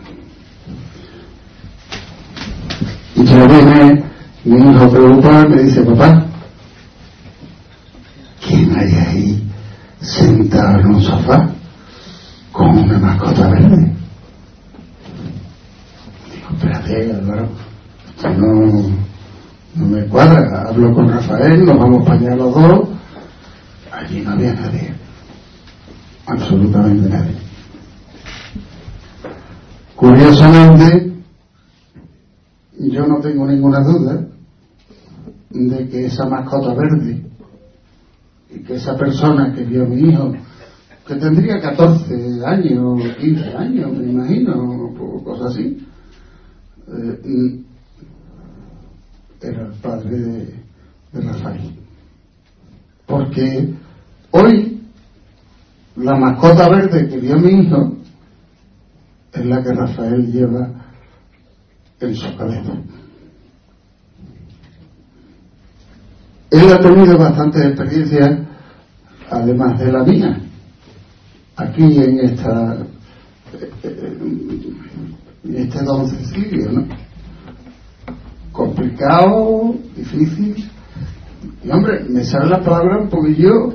Y ya viene mi hijo preocupado y me dice, papá, ¿quién hay ahí sentado en un sofá con una mascota verde? Digo, espérate, Álvaro, esto no me cuadra. Hablo con Rafael, nos vamos para allá los dos. Allí no había nadie, absolutamente nadie. Curiosamente, yo no tengo ninguna duda de que esa mascota verde y que esa persona que vio a mi hijo, que tendría 14 años, 15 años, me imagino, o cosas así, era el padre de Rafael. Porque hoy la mascota verde que vio mi hijo es la que Rafael lleva en su cabeza. Él ha tenido bastantes experiencias, además de la mía, aquí en este doncecillo, ¿no? Complicado, difícil, y hombre, me sale la palabra un poquillo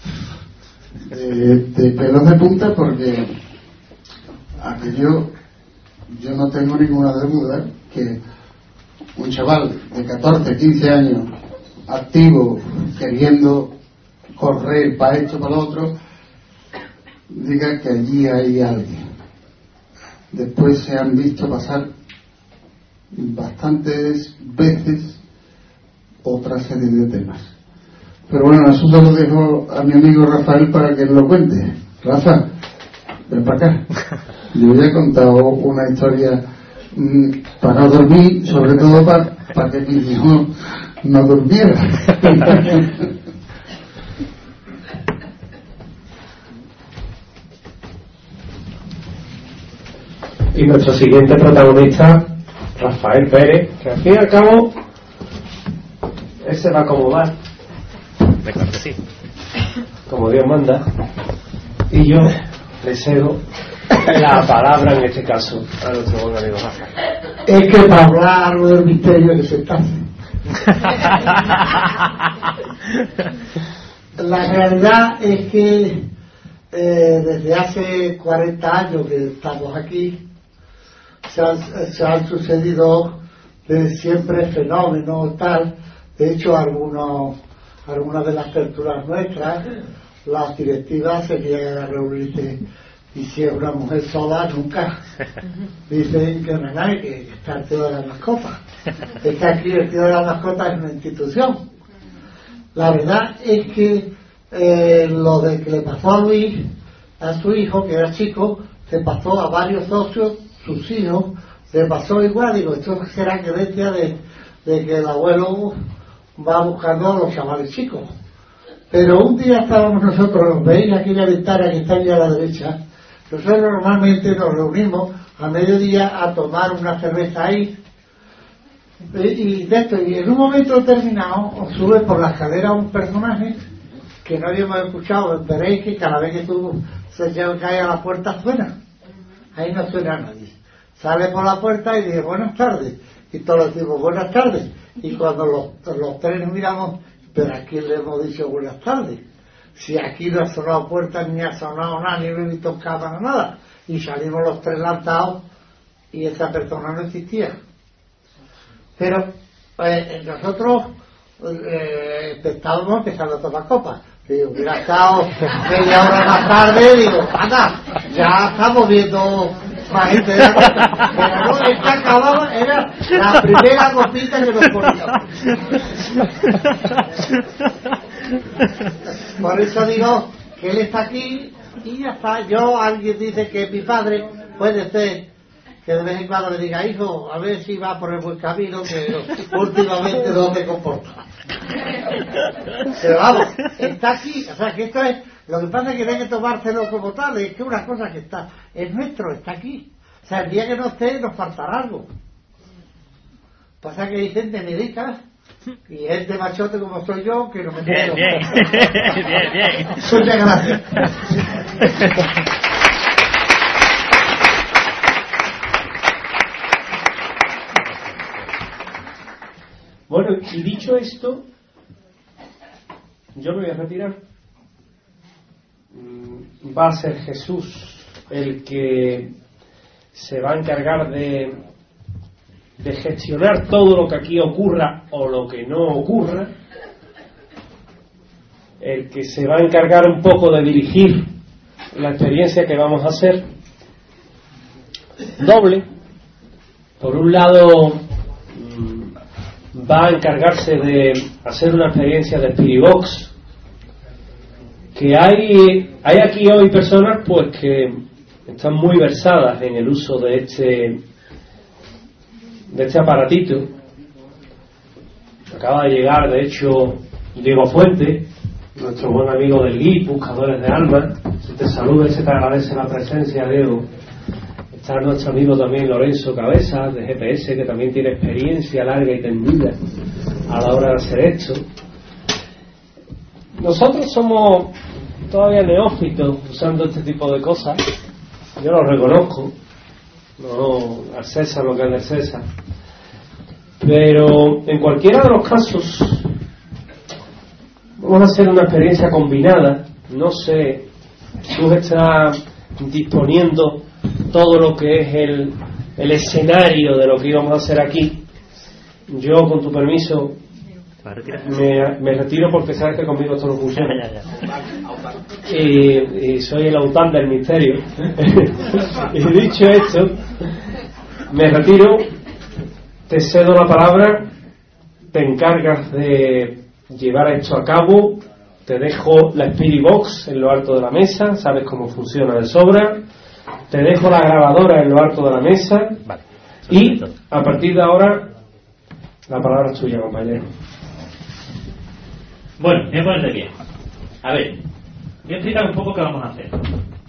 de pelos de punta, porque aquello, yo no tengo ninguna duda que un chaval de 14, 15 años, activo, queriendo correr para esto, para lo otro, diga que allí hay alguien. Después se han visto pasar bastantes veces otra serie de temas. Pero bueno, eso se lo dejo a mi amigo Rafael para que él lo cuente. Rafa, ven para acá. Yo ya he contado una historia para no dormir, sobre todo para que mi hijo no durmiera. Y nuestro siguiente protagonista, Rafael Pérez, que al fin y al cabo él se va a acomodar, Claro que sí. como Dios manda, y yo le cedo la palabra en este caso a nuestro buen amigo Rafael. Es que para hablar algo del misterio que se está. La realidad es que desde hace 40 años que estamos aquí se han sucedido siempre fenómenos tal. De hecho, algunas de las tertulias nuestras, las directivas se llegan a reunirse, y si es una mujer sola, nunca. Dicen que no hay nadie, que está el tío de las mascotas. Es que aquí el tío de las mascotas es una institución. La verdad es que lo de que le pasó a Luis, a su hijo, que era chico, se pasó a varios socios, sus hijos, le pasó igual. Digo, esto será creencia de que el abuelo va buscando a los chavales chicos. Pero un día estábamos nosotros, veis aquí la ventana que está ahí a la derecha, nosotros normalmente nos reunimos a mediodía a tomar una cerveza ahí, y en un momento determinado sube por la escalera un personaje que no habíamos escuchado. Veréis que cada vez que tú se cae a la puerta suena, ahí no suena nadie. Sale por la puerta y dice buenas tardes, y todos decimos buenas tardes, y cuando los tres nos miramos, pero ¿a quién le hemos dicho buenas tardes? Si aquí no ha sonado puerta, ni ha sonado nada, ni me he visto cámara, nada. Y salimos los tres lanzados y esa persona no existía. Pero nosotros estábamos empezando a tomar copas. Digo, hubiera estado media hora más tarde, digo, anda, ya estamos viendo más gente de la cosa. Pero no, esta acababa, era la primera copita que nos poníamos. Por eso digo que él está aquí y ya está. Alguien dice que mi padre puede ser que de vez en cuando le diga, hijo, a ver si va por el buen camino, que últimamente no te comporta. Pero vamos, está aquí. O sea que esto es, lo que pasa es que no hay que tomárselo como tal, es que una cosa que está, es nuestro, está aquí. O sea, el día que no esté nos faltará algo. Pasa que hay gente médica y gente machote como soy yo que no me Bien, entiendo. bien. Muchas gracias. Bueno, y dicho esto, yo me voy a retirar. Va a ser Jesús el que se va a encargar de gestionar todo lo que aquí ocurra o lo que no ocurra, el que se va a encargar un poco de dirigir la experiencia que vamos a hacer, doble. Por un lado, va a encargarse de hacer una experiencia de Spirit Box, que hay aquí hoy personas pues que están muy versadas en el uso de este aparatito. Acaba de llegar, de hecho, Diego Fuente, nuestro buen amigo del GIP, Buscadores de Almas. Se te saluda y se te agradece la presencia, Diego. Está nuestro amigo también Lorenzo Cabezas, de GPS, que también tiene experiencia larga y tendida a la hora de hacer esto. Nosotros somos todavía neófitos usando este tipo de cosas. Yo lo reconozco. No al César lo que es del César. Pero en cualquiera de los casos vamos a hacer una experiencia combinada. No sé, Jesús está disponiendo todo lo que es el escenario de lo que íbamos a hacer aquí. Yo, con tu permiso, me retiro porque sabes que conmigo esto no funciona. Y soy el aután del misterio. Y dicho esto, me retiro, te cedo la palabra, te encargas de llevar esto a cabo, te dejo la Spirit Box en lo alto de la mesa, sabes cómo funciona de sobra, te dejo la grabadora en lo alto de la mesa, vale, y a partir de ahora la palabra es tuya, compañero. Bueno, voy a poner de pie. A ver, voy a explicar un poco qué vamos a hacer.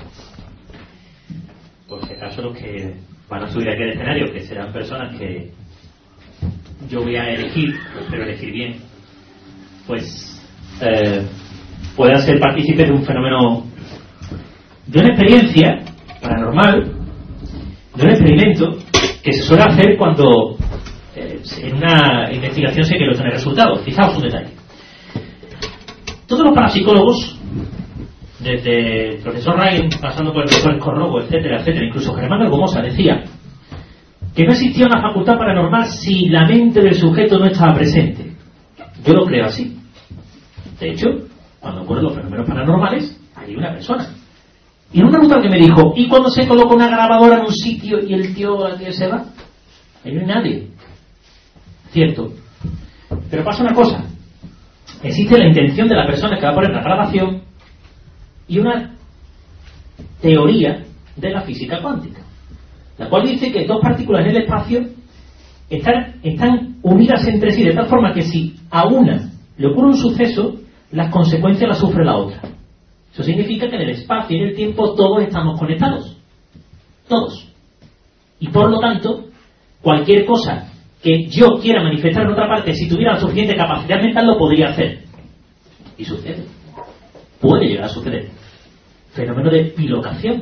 Por si acaso los que van a subir aquí al escenario, que serán personas que yo voy a elegir, espero elegir bien, pues puedan ser partícipes de un fenómeno, de una experiencia paranormal, de un experimento que se suele hacer cuando en una investigación se quiere obtener resultados. Fijaos un detalle. Todos los parapsicólogos, desde el profesor Ryan, pasando por el doctor Escorrogo, etcétera, etcétera, incluso Germán Gomosa decía que no existía una facultad paranormal si la mente del sujeto no estaba presente. Yo lo creo así. De hecho, cuando ocurren los fenómenos paranormales, hay una persona. Y en una ruta que me dijo, ¿y cuando se coloca una grabadora en un sitio y el tío o la tía se va? Ahí no hay nadie. Cierto. Pero pasa una cosa. Existe la intención de la persona que va a poner la grabación y una teoría de la física cuántica, la cual dice que dos partículas en el espacio están unidas entre sí de tal forma que si a una le ocurre un suceso, las consecuencias las sufre la otra. Eso significa que en el espacio y en el tiempo todos estamos conectados. Todos. Y por lo tanto, cualquier cosa que yo quiera manifestar en otra parte, si tuviera la suficiente capacidad mental, lo podría hacer. Y sucede. Puede llegar a suceder. Fenómeno de bilocación.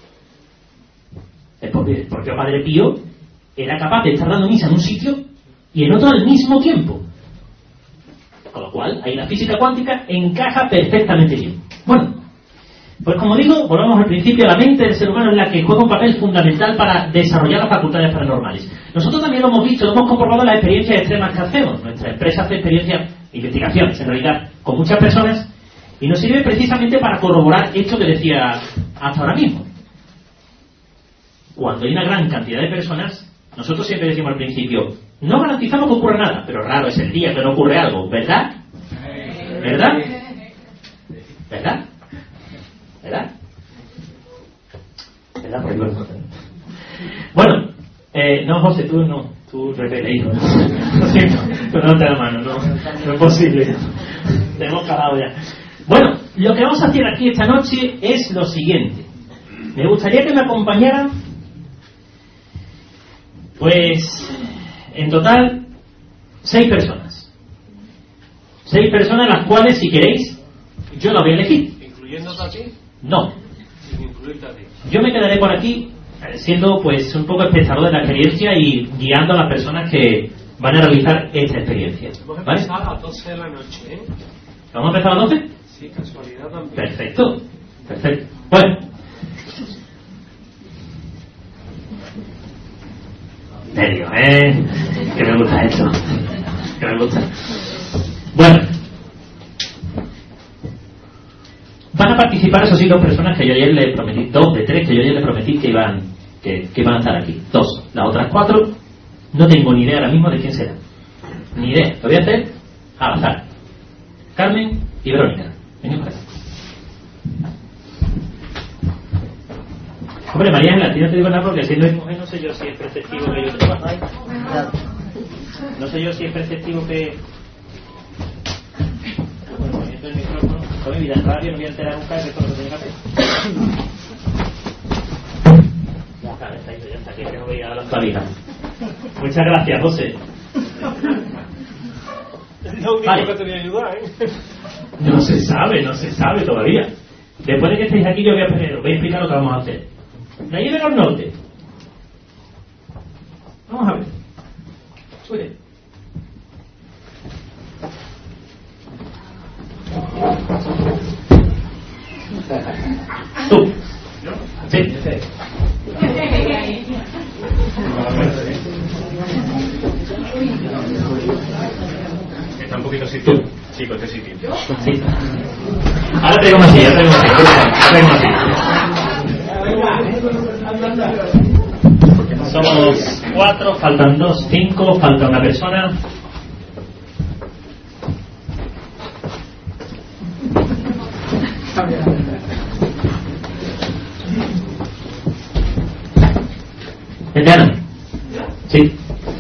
Es porque Padre Pío era capaz de estar dando misa en un sitio y en otro al mismo tiempo. Con lo cual, ahí la física cuántica encaja perfectamente bien. Bueno, pues como digo, volvamos al principio, la mente del ser humano es la que juega un papel fundamental para desarrollar las facultades paranormales. Nosotros también lo hemos visto, lo hemos comprobado en las experiencias extremas que hacemos. Nuestra empresa hace experiencias, investigaciones, en realidad, con muchas personas, y nos sirve precisamente para corroborar esto que decía hasta ahora mismo. Cuando hay una gran cantidad de personas, nosotros siempre decimos al principio, no garantizamos que ocurra nada, pero raro es el día que no ocurre algo, ¿verdad? ¿Verdad? ¿Verdad? ¿Verdad? ¿Verdad? Bueno, no, José, tú no. Tú repele, hijo. Lo siento, pero no te da mano, no es posible. Te hemos cagado ya. Bueno, lo que vamos a hacer aquí esta noche es lo siguiente. Me gustaría que me acompañaran, pues, en total, 6 personas. 6 personas las cuales, si queréis, yo las voy a elegir. ¿Incluyéndote a ti? No. Sin incluirte a ti. Yo me quedaré por aquí siendo pues un poco espectador de la experiencia y guiando a las personas que van a realizar esta experiencia. Vamos a ¿Vale? empezar a las 12 de la noche, ¿eh? ¿Vamos a empezar a las 12? Sí, casualidad también. Perfecto. Perfecto. Bueno. Medio, que me gusta esto. Que me gusta. Bueno. Van a participar, eso sí, 2 personas que yo ayer les prometí, 2 de 3 que yo ayer les prometí que iban a estar aquí. 2. Las otras 4 no tengo ni idea ahora mismo de quién será. Ni idea. Lo voy a hacer al azar. Carmen y Verónica. Venid para acá. Hombre, María Ángela, no te digo nada porque siendo mujer no sé yo si es perceptivo que yo trabaje. No sé yo si es perceptivo que... Bueno, poniendo el micrófono, con mi vida en radio no voy a enterar nunca de que esto es lo que tengo que hacer. Ya está, ya está, que no voy a las clavijas. Muchas gracias, José. Lo único que te voy a ayudar, ¿eh? No se sabe todavía. Después de que estéis aquí yo voy a explicar lo que vamos a hacer. De ahí de los norte. Vamos a ver. Sube. Tú. Sí. Está un poquito sitio. Sí, con este sitio. Sí. Ahora traigo más silla, traigo más silla. Somos 4, faltan 2, 5, falta una persona. ¿Entienden? Sí.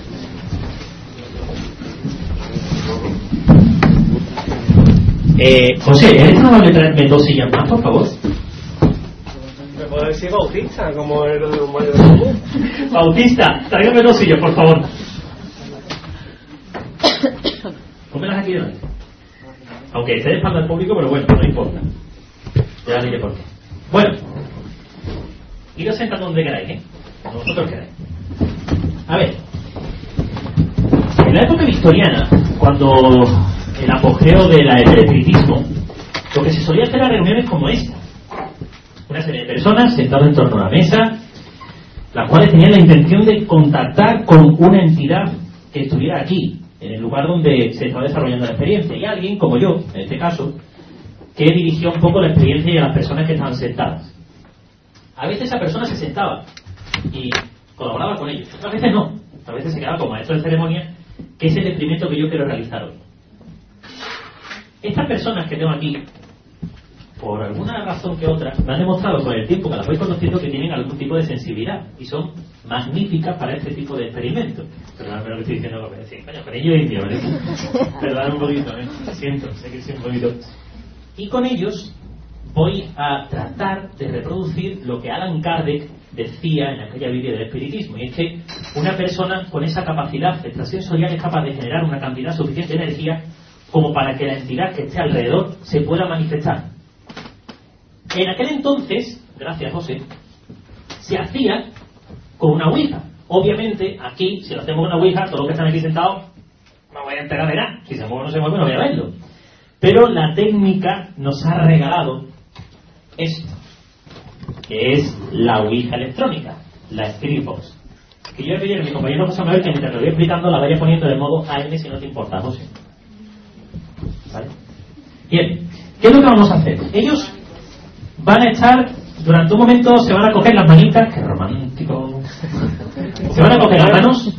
José, ¿eres amable traerme 2 sillas más, por favor? ¿Me puedo decir Bautista, como el de un mayor común? Bautista, tráigame 2 sillas, por favor. Pónmelas aquí delante. Aunque esté de espalda al público, pero bueno, no importa. Ya diré por qué. Bueno, iros sentando donde queráis, ¿eh? Como vosotros queráis. A ver, en la época victoriana, cuando el apogeo del espiritismo, lo que se solía hacer eran reuniones como esta. Una serie de personas sentadas en torno a la mesa, las cuales tenían la intención de contactar con una entidad que estuviera aquí, en el lugar donde se estaba desarrollando la experiencia, y alguien, como yo, en este caso, que dirigía un poco la experiencia y a las personas que estaban sentadas. A veces esa persona se sentaba y colaboraba con ellos, otras veces no, otras veces se quedaba como maestro de ceremonia, que es el experimento que yo quiero realizar hoy. Estas personas que tengo aquí, por alguna razón que otra, me han demostrado con el tiempo que las voy conociendo que tienen algún tipo de sensibilidad y son magníficas para este tipo de experimentos. Perdóname lo que estoy diciendo, lo que decía, coño, con ellos indio, ¿vale? Perdóname un poquito, siento, sé que sí un poquito. Y con ellos voy a tratar de reproducir lo que Alan Kardec decía en aquella Biblia del espiritismo, y es que una persona con esa capacidad extrasensorial es capaz de generar una cantidad suficiente de energía como para que la entidad que esté alrededor se pueda manifestar. En aquel entonces, gracias José, se hacía con una ouija. Obviamente aquí, si lo hacemos con una ouija, todos los que están aquí sentados no voy a enterar de nada. Si se mueve o no se mueve, no voy a verlo. Pero la técnica nos ha regalado esto, que es la ouija electrónica, la Spirit Box, que yo le pedí a mi compañero José Manuel que mientras lo voy explicando la vaya poniendo de modo AM si no te importa, José. ¿Vale? Bien, ¿qué es lo que vamos a hacer? Ellos van a estar, durante un momento se van a coger las manitas, qué romántico, se van a coger las manos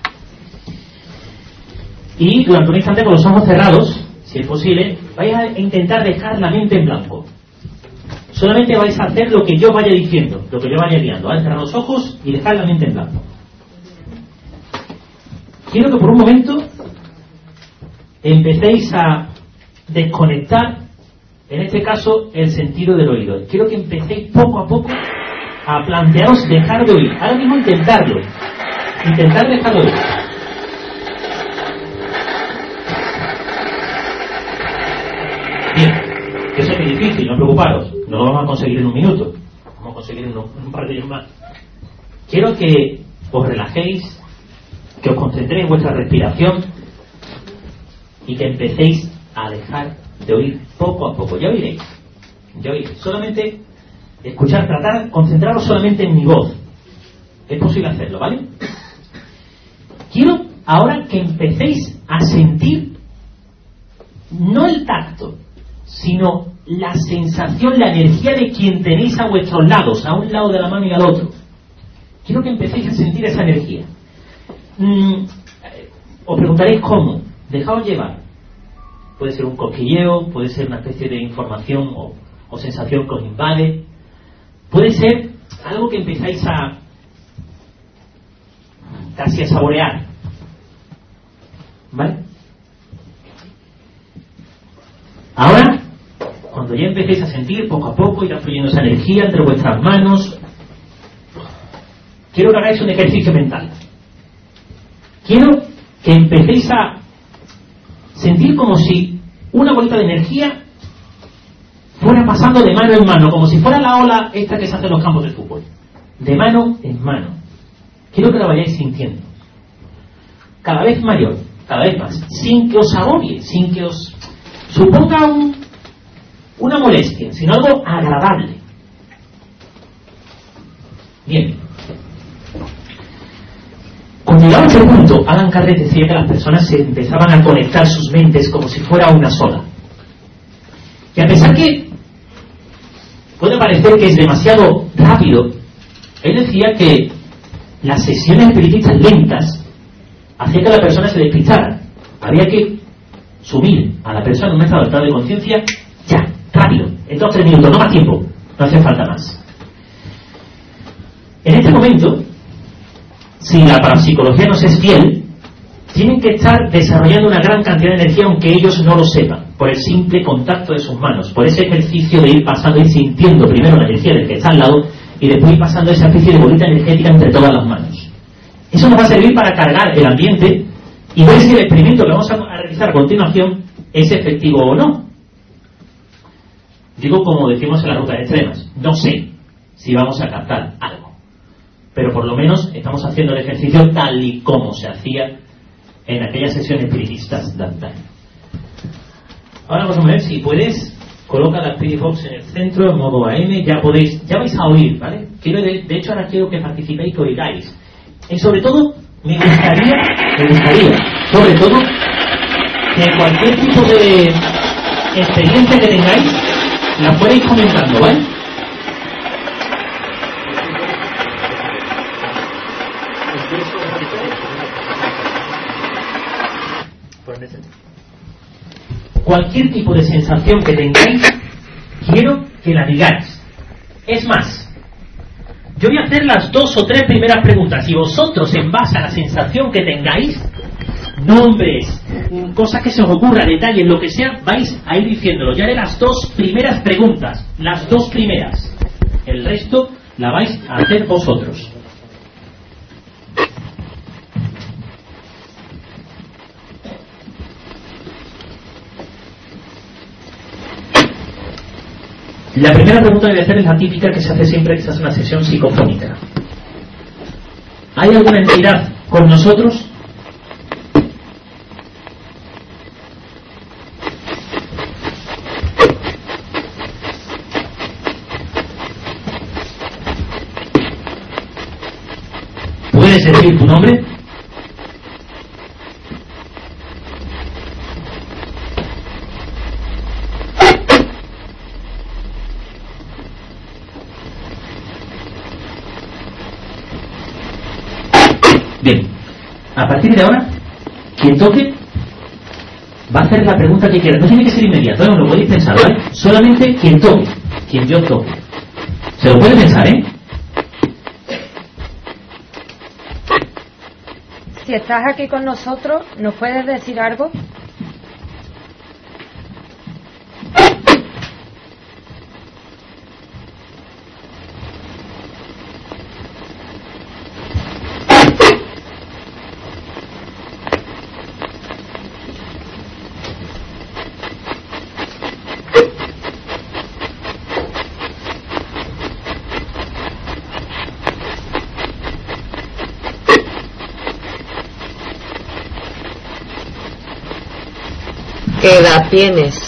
y durante un instante con los ojos cerrados, si es posible, vais a intentar dejar la mente en blanco. Solamente vais a hacer lo que yo vaya diciendo, lo que yo vaya guiando. Vais a cerrar los ojos y dejar la mente en blanco. Quiero que por un momento empecéis a desconectar, en este caso, el sentido del oído. Quiero que empecéis poco a poco a plantearos dejar de oír. Ahora mismo intentarlo. Intentar dejar de oír. Que eso es muy difícil, no preocuparos, no lo vamos a conseguir en un minuto, vamos a conseguir en un par de días más. Quiero que os relajéis, que os concentréis en vuestra respiración y que empecéis a dejar de oír poco a poco. Ya oiréis. Solamente escuchar, tratar, concentraros solamente en mi voz. Es posible hacerlo, ¿vale? Quiero ahora que empecéis a sentir no el tacto, sino la sensación, la energía de quien tenéis a vuestros lados, a un lado de la mano y al otro. Quiero que empecéis a sentir esa energía. Os preguntaréis cómo. Dejaos llevar. Puede ser un cosquilleo, puede ser una especie de información o sensación que os invade. Puede ser algo que empezáis a casi a saborear. ¿Vale? Ahora, cuando ya empecéis a sentir poco a poco, irá fluyendo esa energía entre vuestras manos, quiero que hagáis un ejercicio mental. Quiero que empecéis a sentir como si una bolita de energía fuera pasando de mano en mano, como si fuera la ola esta que se hace en los campos de fútbol. De mano en mano. Quiero que la vayáis sintiendo. Cada vez mayor, cada vez más. Sin que os agobie, sin que os suponga una molestia, sino algo agradable. Bien. Cuando llegaba a este punto, Alan Carré decía que las personas se empezaban a conectar sus mentes como si fuera una sola. Y a pesar que puede parecer que es demasiado rápido, él decía que las sesiones espiritistas lentas hacían que la persona se despistara. Había que sumir a la persona en un estado de conciencia ya, rápido, en 2-3 minutos, no más tiempo, no hace falta más. En este momento, si la parapsicología nos es fiel, tienen que estar desarrollando una gran cantidad de energía aunque ellos no lo sepan, por el simple contacto de sus manos, por ese ejercicio de ir pasando y sintiendo primero la energía del que está al lado y después ir pasando esa especie de bolita energética entre todas las manos. Eso nos va a servir para cargar el ambiente y ver si el experimento que vamos a realizar a continuación es efectivo o no. Digo, como decimos en las rutas extremas, no sé si vamos a captar algo, pero por lo menos estamos haciendo el ejercicio tal y como se hacía en aquellas sesiones espiritistas de antaño. Ahora vamos a ver si puedes, coloca la Spirit Box en el centro en modo AM, ya vais a oír, ¿vale? De hecho ahora quiero que participéis, que oigáis. Y sobre todo, me gustaría, sobre todo, que cualquier tipo de experiencia que tengáis, la fuerais comentando, ¿vale? Cualquier tipo de sensación que tengáis, quiero que la digáis. Es más, yo voy a hacer las 2 o 3 primeras preguntas y vosotros, en base a la sensación que tengáis, nombres, cosas que se os ocurra, detalles, lo que sea, vais a ir diciéndolo. Ya haré las 2 primeras preguntas, las 2 primeras. El resto la vais a hacer vosotros. La primera pregunta que voy a hacer es la típica que se hace siempre que se hace una sesión psicofónica. ¿Hay alguna entidad con nosotros? ¿Puedes decir tu nombre? Bien, a partir de ahora, quien toque va a hacer la pregunta que quiera. No tiene que ser inmediato, no lo podéis pensar, ¿vale? Solamente quien toque, quien yo toque. Se lo puede pensar, ¿eh? Si estás aquí con nosotros, ¿nos puedes decir algo? ¿Qué edad tienes?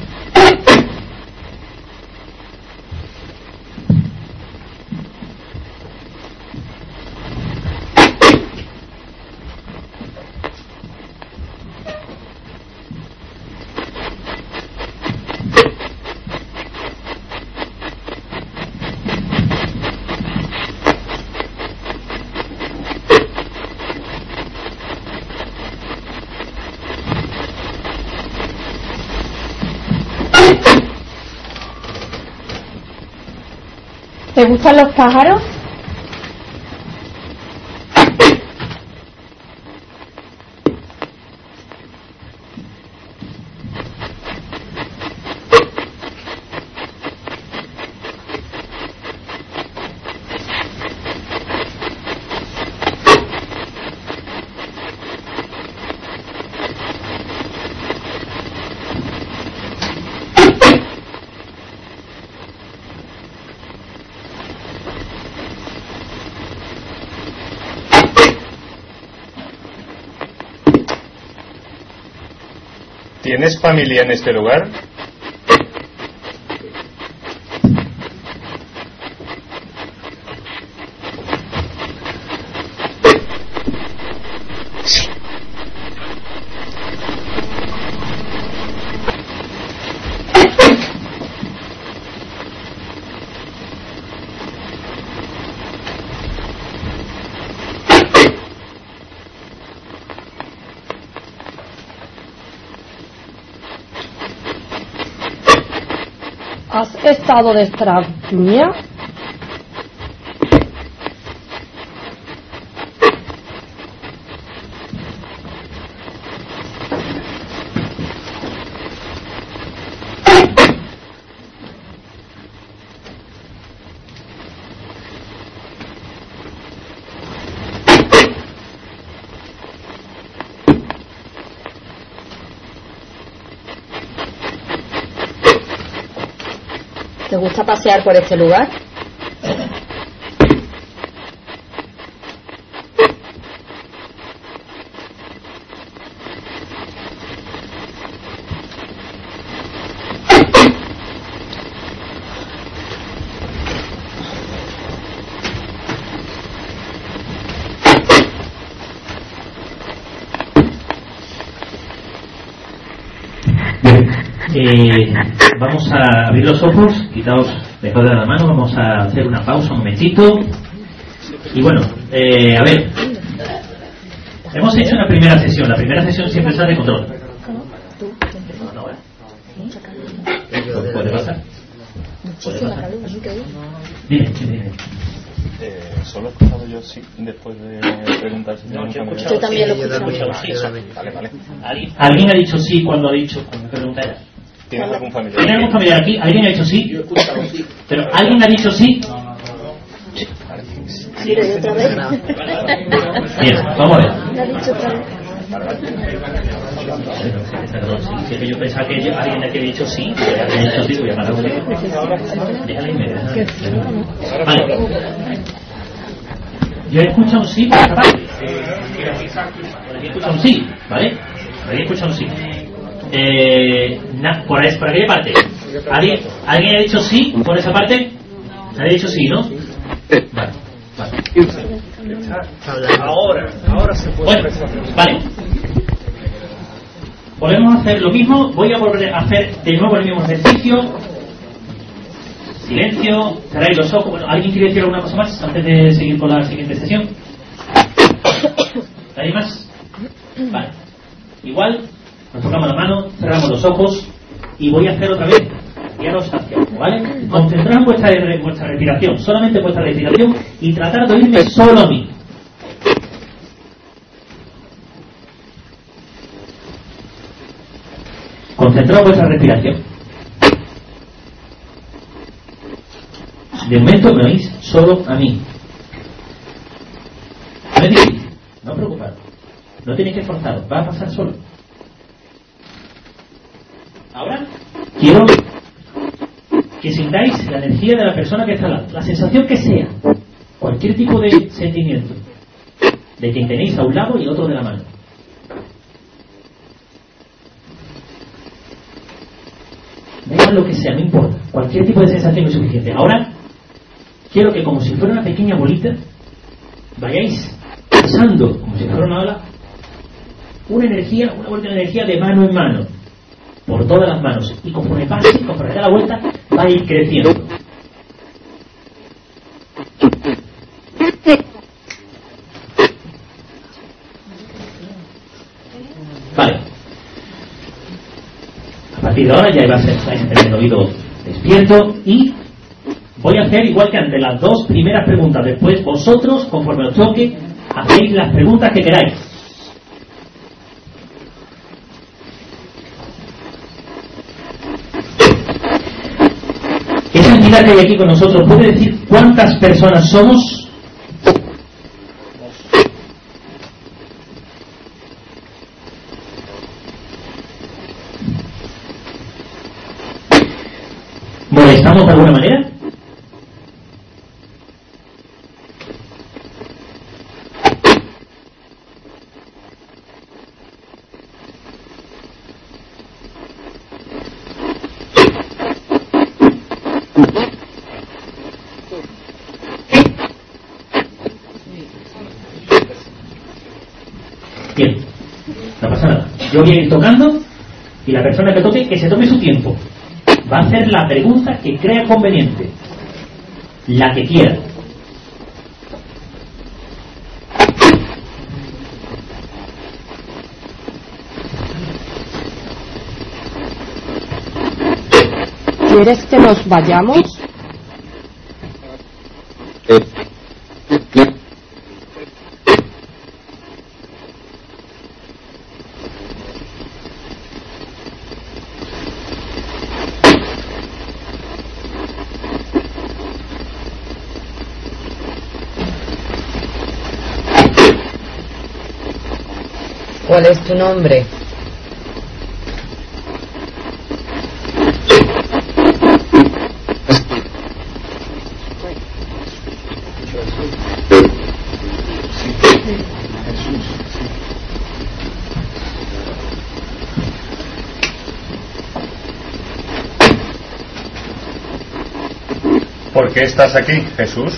¿Te gustan los pájaros? ¿Tienes familia en este lugar? Sí. ¿Has estado detrás mía? ¿Te gusta pasear por este lugar? Vamos a abrir los ojos, quitaos mejor de la mano, vamos a hacer una pausa un momentito. Y bueno, a ver, hemos hecho una primera sesión. La primera sesión siempre sale de control. ¿Puede pasar? ¿Puede pasar? Dime. Solo he escuchado yo sí después de preguntar si tengo familia. Yo también lo he escuchado. Vale. ¿Alguien ha dicho sí cuando pregunta era? ¿Tienes algún familiar? ¿Tiene algún familiar aquí? ¿Alguien ha dicho sí? Yo he escuchado sí. ¿Pero alguien ha dicho sí? Sí, de otra vez. Bien, vamos a ver. ¿Lo ha dicho otra vez? Si es que yo pensaba que alguien aquí había dicho sí, que había dicho sí, voy a parar. Déjale irme. Vale. Yo he escuchado un sí por esta parte. Por aquí he escuchado un sí, ¿vale? Por aquí he escuchado un sí. Por aquella parte. ¿Alguien ha dicho sí por esa parte? ¿Nadie ha dicho sí, no? Vale. Ahora se puede. Bueno, vale. Volvemos a hacer lo mismo. Voy a volver a hacer de nuevo el mismo ejercicio. Silencio, cerráis los ojos. Bueno, ¿alguien quiere decir alguna cosa más antes de seguir con la siguiente sesión? ¿Hay más? Vale. Igual, nos tocamos la mano, cerramos los ojos y voy a hacer otra vez. Guiaros hacia abajo, ¿vale? Concentraos en vuestra respiración, solamente vuestra respiración, y tratar de oírme solo a mí. Concentraos en vuestra respiración. De momento me oís solo a mí. No es difícil, no os preocupéis. No tenéis que esforzaros, va a pasar solo. Ahora quiero que sintáis la energía de la persona que está al lado, la sensación que sea, cualquier tipo de sentimiento, de quien tenéis a un lado y otro de la mano. lo que sea, no importa. Cualquier tipo de sensación es suficiente. Ahora, quiero que como si fuera una pequeña bolita, vayáis pasando, como si fuera una ola, una vuelta de energía de mano en mano, por todas las manos. Y conforme pase, conforme da la vuelta, va a ir creciendo. Vale. A partir de ahora ya vais a tener el oído despierto y voy a hacer igual que ante las dos primeras preguntas. Después vosotros, conforme os toque, hacéis las preguntas que queráis. Esa entidad que hay aquí con nosotros, ¿puede decir cuántas personas somos? ¿Molestamos de alguna manera? Bien, no pasa nada. Yo voy a ir tocando y la persona que toque, que se tome su tiempo. Va a hacer la pregunta que crea conveniente, la que quiera. ¿Quieres que nos vayamos? ¿Cuál es tu nombre? ¿Por qué estás aquí, Jesús?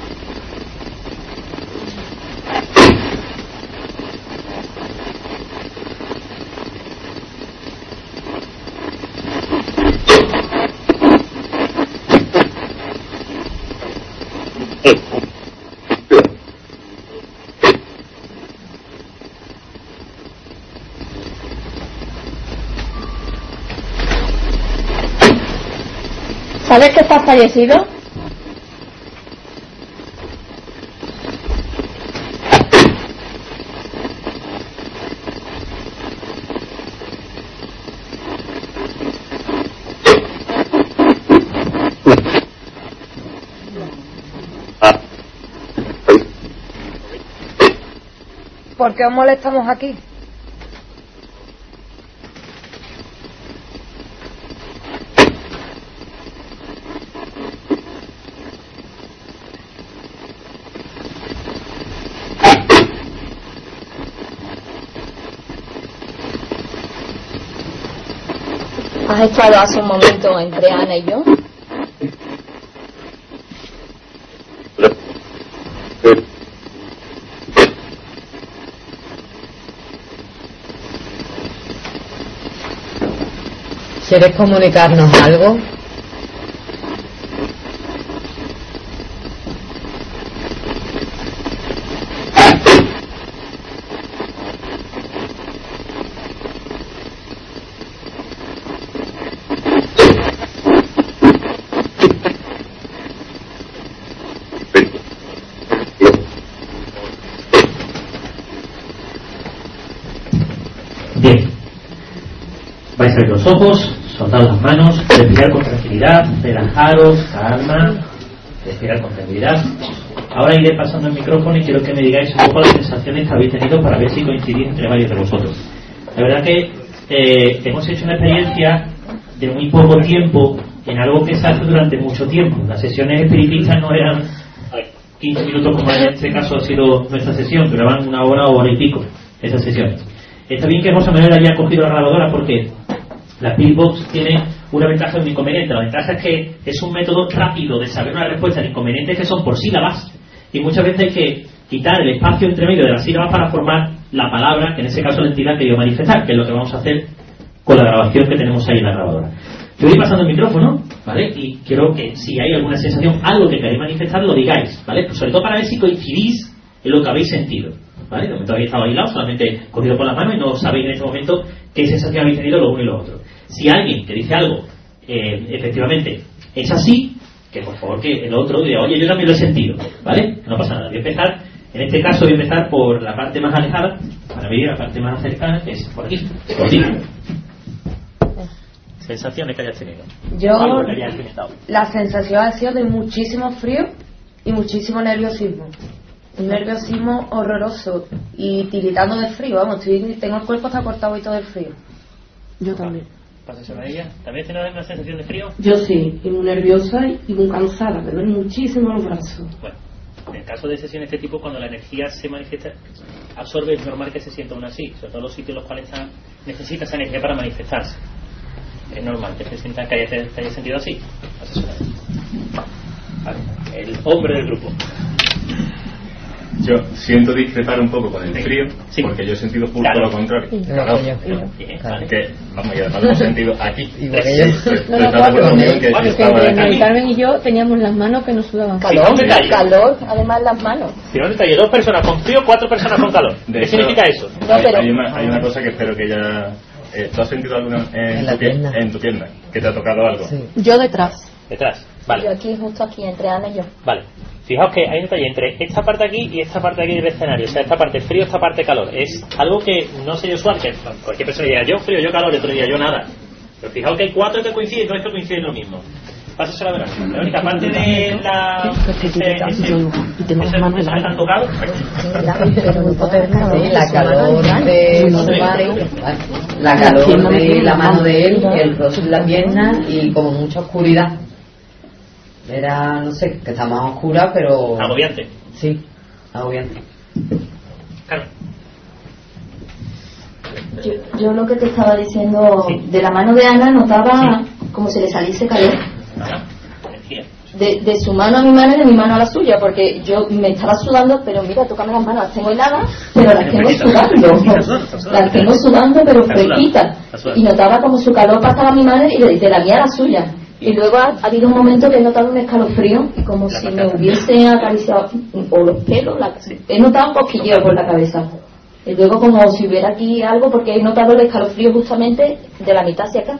¿Sabes que estás fallecido? ¿Por qué os molestamos aquí? ¿Has estado hace un momento entre Ana y yo? ¿Quieres comunicarnos algo? Bien. Vais a abrir los ojos, soltad las manos, respirar con tranquilidad, relajaros, calma, respirar con tranquilidad. Ahora iré pasando el micrófono y quiero que me digáis un poco las sensaciones que habéis tenido para ver si coincidís entre varios de vosotros. La verdad que hemos hecho una experiencia de muy poco tiempo en algo que se hace durante mucho tiempo. Las sesiones espiritistas no eran 15 minutos como en este caso ha sido nuestra sesión, duraban una hora o hora y pico esas sesiones. Está bien que José Manuel haya cogido la grabadora porque la Spirit Box tiene una ventaja y un inconveniente. La ventaja es que es un método rápido de saber una respuesta. El inconveniente es que son por sílabas y muchas veces hay que quitar el espacio entre medio de las sílabas para formar la palabra, que en este caso la entidad que yo manifestar, que es lo que vamos a hacer con la grabación que tenemos ahí en la grabadora. Yo voy pasando el micrófono, ¿vale? Y quiero que si hay alguna sensación, algo que queréis manifestar, lo digáis, ¿vale? Pues sobre todo para ver si coincidís en lo que habéis sentido, ¿vale? De momento habéis estado aislados, solamente cogido por la mano y no sabéis en ese momento qué sensación habéis tenido lo uno y lo otro. Si alguien que dice algo, efectivamente, es así, que por favor que el otro diga, oye, yo también lo he sentido, ¿vale? No pasa nada. Voy a empezar, en este caso voy a empezar por la parte más alejada, para ver la parte más cercana, que es por aquí, por ti. Sensaciones que hayas tenido. Yo, que hayas experimentado. la sensación ha sido de muchísimo frío y muchísimo nerviosismo. Un nerviosismo horroroso y tiritando de frío, vamos, tengo el cuerpo hasta cortado y todo el frío. Yo también. ¿Pasas a ella? ¿También tienes una sensación de frío? Yo sí, y muy nerviosa y muy cansada, me duelen muchísimo los brazos. Bueno, en el caso de sesiones de este tipo, cuando la energía se manifiesta, absorbe, es normal que se sienta aún así, sobre todo los sitios en los cuales necesita esa energía para manifestarse. Es normal que se sienta que haya sentido así. Vale. El hombre del grupo. Yo siento discrepar un poco con el frío, sí, porque yo he sentido justo lo contrario. Claro. Que, vamos, y además lo hemos sentido aquí. Igual que yo. Carmen y yo teníamos las manos que nos sudaban. Calor, además las manos. Si no detalle, 2 personas con frío, 4 personas con calor. ¿Qué significa eso? Hay una cosa que espero que ya... ¿Tú has sentido alguna en tu pierna? ¿Que te ha tocado algo? Sí. Yo detrás. Detrás, vale. Yo aquí, justo aquí, entre Ana y yo. Vale. Fijaos que hay un detalle entre esta parte aquí y esta parte aquí del escenario. O sea, esta parte frío, esta parte calor. Es algo que no sé yo usual, que cualquier persona diga yo frío, yo calor, y otro día yo nada. Pero fijaos que hay 4 que coinciden y 3 que coinciden lo mismo. Paso a la verdad. La única parte de la... Y tengo las manos ¿se han tocado? La calor de su mano, la calor de la mano de él, el rostro en la pierna y como mucha oscuridad. Era, no sé, que está más oscura, pero... Agobiante. Sí, agobiante. Claro. Yo lo que te estaba diciendo, sí, de la mano de Ana notaba como si le saliese calor. De su mano a mi mano y de mi mano a la suya, porque yo me estaba sudando, pero mira, tócame las manos, las tengo heladas, pero las tengo sudando. Las tengo sudando, pero fresquitas. Y notaba como su calor pasaba a mi mano y de la mía a la suya. Y luego ha habido un momento que he notado un escalofrío y como si me hubiese acariciado o los pelos, he notado un cosquilleo por la cabeza. Y luego como si hubiera aquí algo, porque he notado el escalofrío justamente de la mitad hacia acá.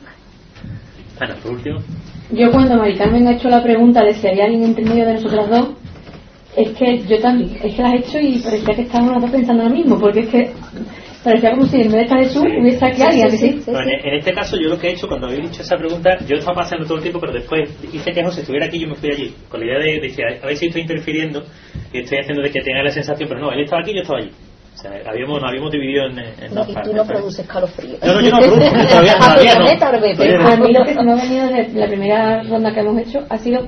Ana, por último. Yo cuando Mari Carmen ha hecho la pregunta de si había alguien entre medio de nosotros dos, es que yo también, es que la he hecho y parecía que estábamos los dos pensando lo mismo, porque es que parecía como si en vez de estar Jesús hubiese aquí alguien. Sí. Bueno, en este caso yo lo que he hecho cuando habéis dicho esa pregunta, yo estaba pasando todo el tiempo, pero después hice que José estuviera aquí y yo me fui allí, con la idea de decir, a ver si estoy interfiriendo y estoy haciendo de que tenga la sensación, pero no, él estaba aquí y yo estaba allí. O sea, nos habíamos dividido en dos partes. Y tú no produces calofrío. No, yo no produzco, todavía no. A mí lo que se me ha venido de la primera ronda que hemos hecho ha sido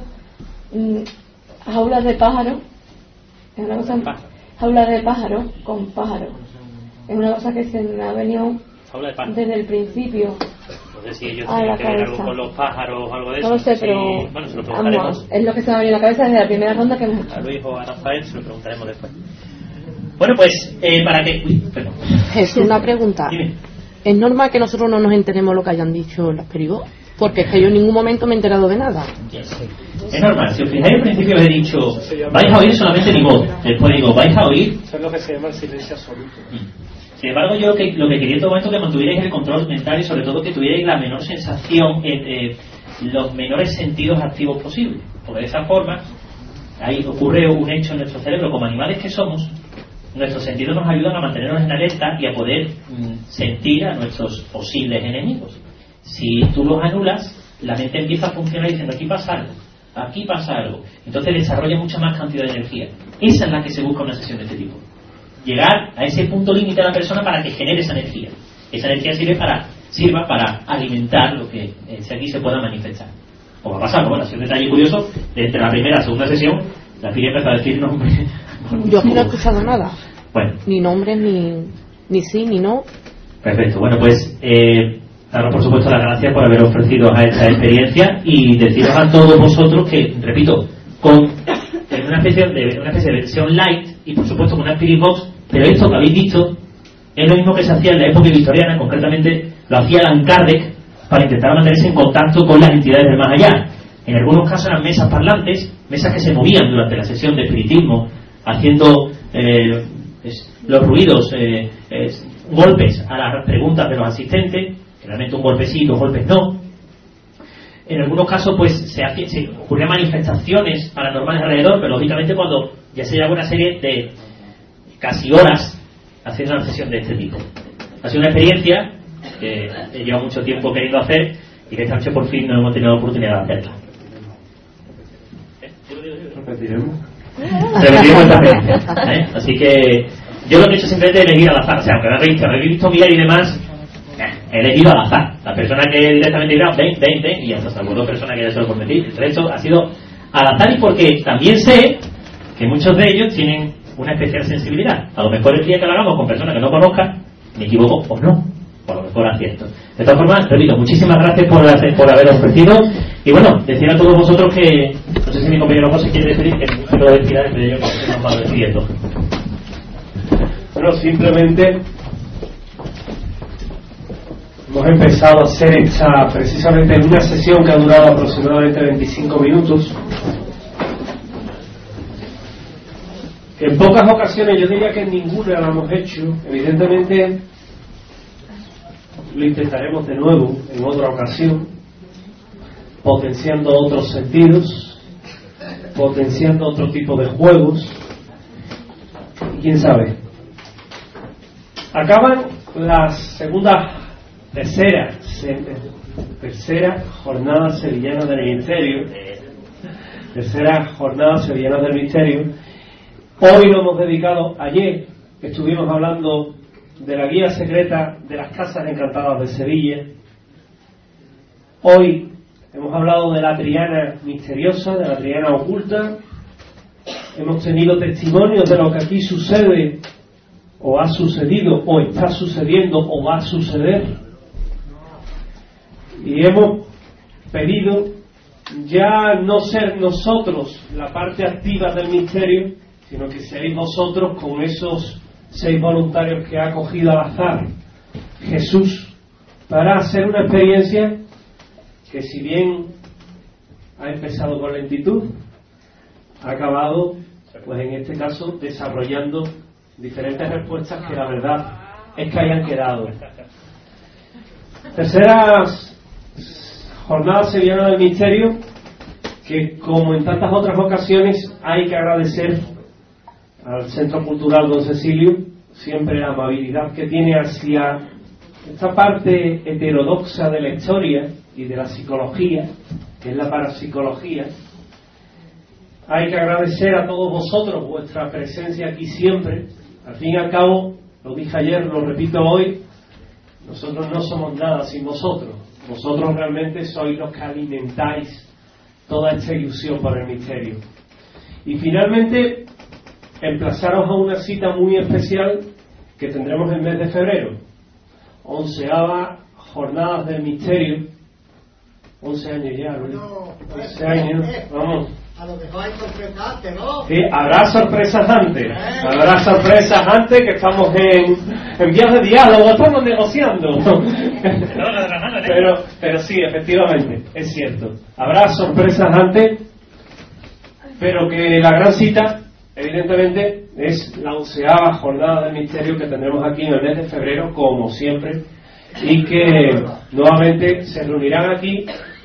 jaulas de pájaro. Es una cosa, jaulas de pájaro con pájaro. Es una cosa que se me ha venido desde el principio. No sé si ellos tienen que ver algo con los pájaros o algo de eso. No lo sé, pero bueno, se lo preguntaremos. Es lo que se me ha venido a la cabeza desde la primera ronda que hemos hecho. A Luis o a Rafael se lo preguntaremos después. Bueno, pues, para que... perdón. Es una pregunta. Dime. ¿Es normal que nosotros no nos enteremos lo que hayan dicho los perigos? Porque es que yo en ningún momento me he enterado de nada. Es normal. Si os fijáis, al principio os he dicho, vais a oír solamente mi voz. Después digo, vais a oír... Eso es lo que se llama el silencio absoluto. Sin embargo, yo lo que quería en todo momento que mantuvierais el control mental y sobre todo que tuvierais la menor sensación, los menores sentidos activos posibles. Porque de esa forma, ahí ocurre un hecho en nuestro cerebro, como animales que somos. Nuestros sentidos nos ayudan a mantenernos en alerta y a poder sentir a nuestros posibles enemigos. Si tú los anulas, la mente empieza a funcionar diciendo aquí pasa algo. Entonces desarrolla mucha más cantidad de energía. Esa es la que se busca en una sesión de este tipo. Llegar a ese punto límite de la persona para que genere esa energía. Esa energía sirva para alimentar lo que aquí se pueda manifestar. Como ha pasado, bueno, ha sido un detalle curioso, entre la primera y la segunda sesión, la Piri empezó a decir nombres. Yo aquí no he escuchado nada. Bueno. Ni nombres, ni sí, ni no. Perfecto. Bueno, pues daros por supuesto las gracias por haber ofrecido a esta experiencia y deciros a todos vosotros que, repito, con una especie de versión light y por supuesto con una Spirit Box, pero esto que habéis visto es lo mismo que se hacía en la época victoriana, concretamente lo hacía Allan Kardec para intentar mantenerse en contacto con las entidades del más allá. En algunos casos eran mesas parlantes, mesas que se movían durante la sesión de espiritismo, haciendo los ruidos, golpes a las preguntas de los asistentes, generalmente un golpe sí, dos golpes no. En algunos casos pues se ocurrían manifestaciones paranormales alrededor, pero lógicamente cuando ya se lleva una serie de casi horas haciendo una sesión de este tipo. Ha sido una experiencia que he llevado mucho tiempo queriendo hacer y que esta noche por fin no hemos tenido la oportunidad de hacerla. Repetiremos esta experiencia, así que yo lo que he hecho simplemente es elegir al azar. O sea, aunque habéis visto guiar y demás, he elegido al azar. La persona que directamente dirá ven y hasta salvo dos personas que ya se lo prometí, el resto ha sido al azar, y porque también sé que muchos de ellos tienen una especial sensibilidad. A lo mejor el día que lo hagamos con personas que no conozcan, me equivoco o no, o a lo mejor acierto. De todas formas, repito, muchísimas gracias por haber ofrecido. Y bueno, decir a todos vosotros que, no sé si mi compañero José quiere despedir, que no lo decida desde yo, porque nos va despidiendo. Bueno, simplemente hemos empezado a hacer precisamente en una sesión que ha durado aproximadamente 25 minutos. En pocas ocasiones, yo diría que en ninguna lo hemos hecho. Evidentemente lo intentaremos de nuevo en otra ocasión, potenciando otros sentidos, potenciando otro tipo de juegos, y quién sabe. Acaban las tercera jornada sevillana del misterio. Tercera jornada sevillana del misterio. Hoy lo hemos dedicado, ayer estuvimos hablando de la guía secreta de las casas encantadas de Sevilla. Hoy hemos hablado de la Triana misteriosa, de la Triana oculta. Hemos tenido testimonios de lo que aquí sucede, o ha sucedido, o está sucediendo, o va a suceder. Y hemos pedido ya no ser nosotros la parte activa del misterio, sino que seáis vosotros, con esos 6 voluntarios que ha acogido al azar Jesús, para hacer una experiencia que, si bien ha empezado con lentitud, ha acabado, pues en este caso, desarrollando diferentes respuestas que la verdad es que hayan quedado. Tercera jornada sevillana del misterio, que, como en tantas otras ocasiones, hay que agradecer al Centro Cultural Don Cecilio siempre la amabilidad que tiene hacia esta parte heterodoxa de la historia y de la psicología, que es la parapsicología. Hay que agradecer a todos vosotros vuestra presencia aquí siempre. Al fin y al cabo, lo dije ayer, lo repito hoy, nosotros no somos nada sin vosotros. Vosotros realmente sois los que alimentáis toda esta ilusión por el misterio. Y finalmente, emplazaros a una cita muy especial que tendremos el mes de febrero. 11ª Jornadas del Misterio. 11 años ya, ¿no? 11 años, vamos. A lo mejor hay sorpresas antes, ¿no? Sí, habrá sorpresas antes. Habrá sorpresas antes, que estamos en vías de diálogo, estamos negociando. Pero sí, efectivamente, es cierto. Habrá sorpresas antes, pero que la gran cita, evidentemente, es la 11ª Jornada del Misterio que tendremos aquí en el mes de febrero, como siempre, y que nuevamente se reunirán aquí.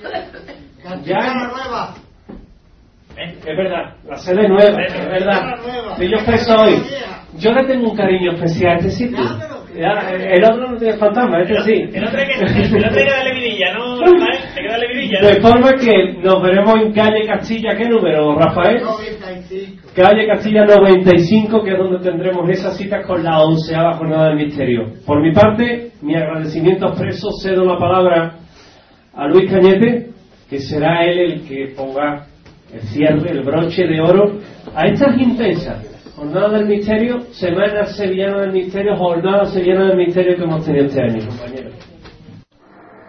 Ya es verdad, la sede nueva, es verdad. Y yo expreso hoy, yo le tengo un cariño especial a este sitio. El otro no tiene fantasma, este sí. El otro hay que darle vidilla, ¿no, Rafael? Hay que darle vidilla. De forma que nos veremos en calle Castilla, ¿qué número, Rafael? 95. Calle Castilla 95, que es donde tendremos esa cita con la 11ª Jornada del Misterio. Por mi parte, mi agradecimiento expreso, cedo la palabra a Luis Cañete, que será él el que ponga el cierre, el broche de oro a estas intensas Jornadas del Misterio, Semana Sevillana del Misterio, Jornada Sevillana del Misterio que hemos tenido este año, compañeros.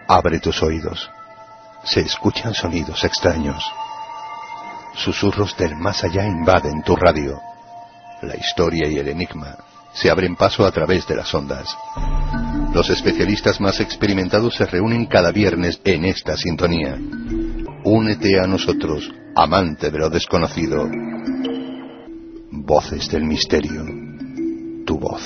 Abre tus oídos. Se escuchan sonidos extraños. Susurros del más allá invaden tu radio. La historia y el enigma se abren paso a través de las ondas. Los especialistas más experimentados se reúnen cada viernes en esta sintonía. Únete a nosotros, amante de lo desconocido. Voces del misterio. Tu voz.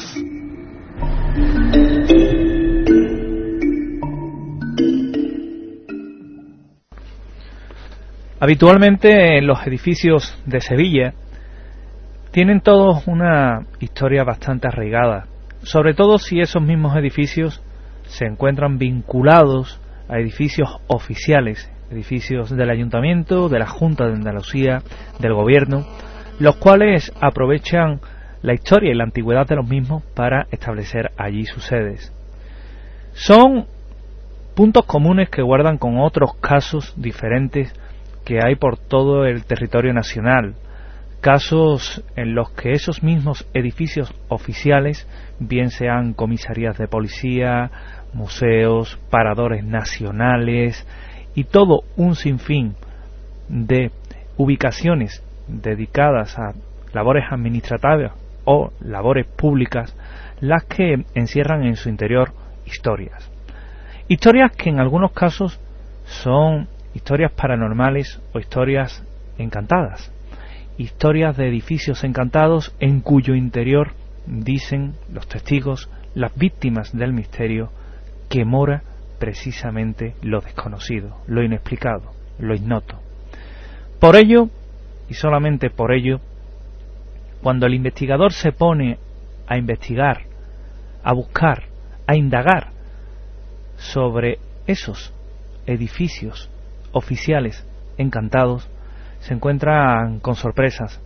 Habitualmente los edificios de Sevilla tienen todos una historia bastante arraigada, sobre todo si esos mismos edificios se encuentran vinculados a edificios oficiales, edificios del Ayuntamiento, de la Junta de Andalucía, del Gobierno, los cuales aprovechan la historia y la antigüedad de los mismos para establecer allí sus sedes. Son puntos comunes que guardan con otros casos diferentes que hay por todo el territorio nacional, casos en los que esos mismos edificios oficiales, bien sean comisarías de policía, museos, paradores nacionales y todo un sinfín de ubicaciones dedicadas a labores administrativas o labores públicas, las que encierran en su interior historias. Historias que en algunos casos son historias paranormales o historias encantadas. Historias de edificios encantados en cuyo interior, dicen los testigos, las víctimas del misterio, que mora precisamente lo desconocido, lo inexplicado, lo ignoto. Por ello, y solamente por ello, cuando el investigador se pone a investigar, a buscar, a indagar sobre esos edificios oficiales encantados, se encuentran con sorpresas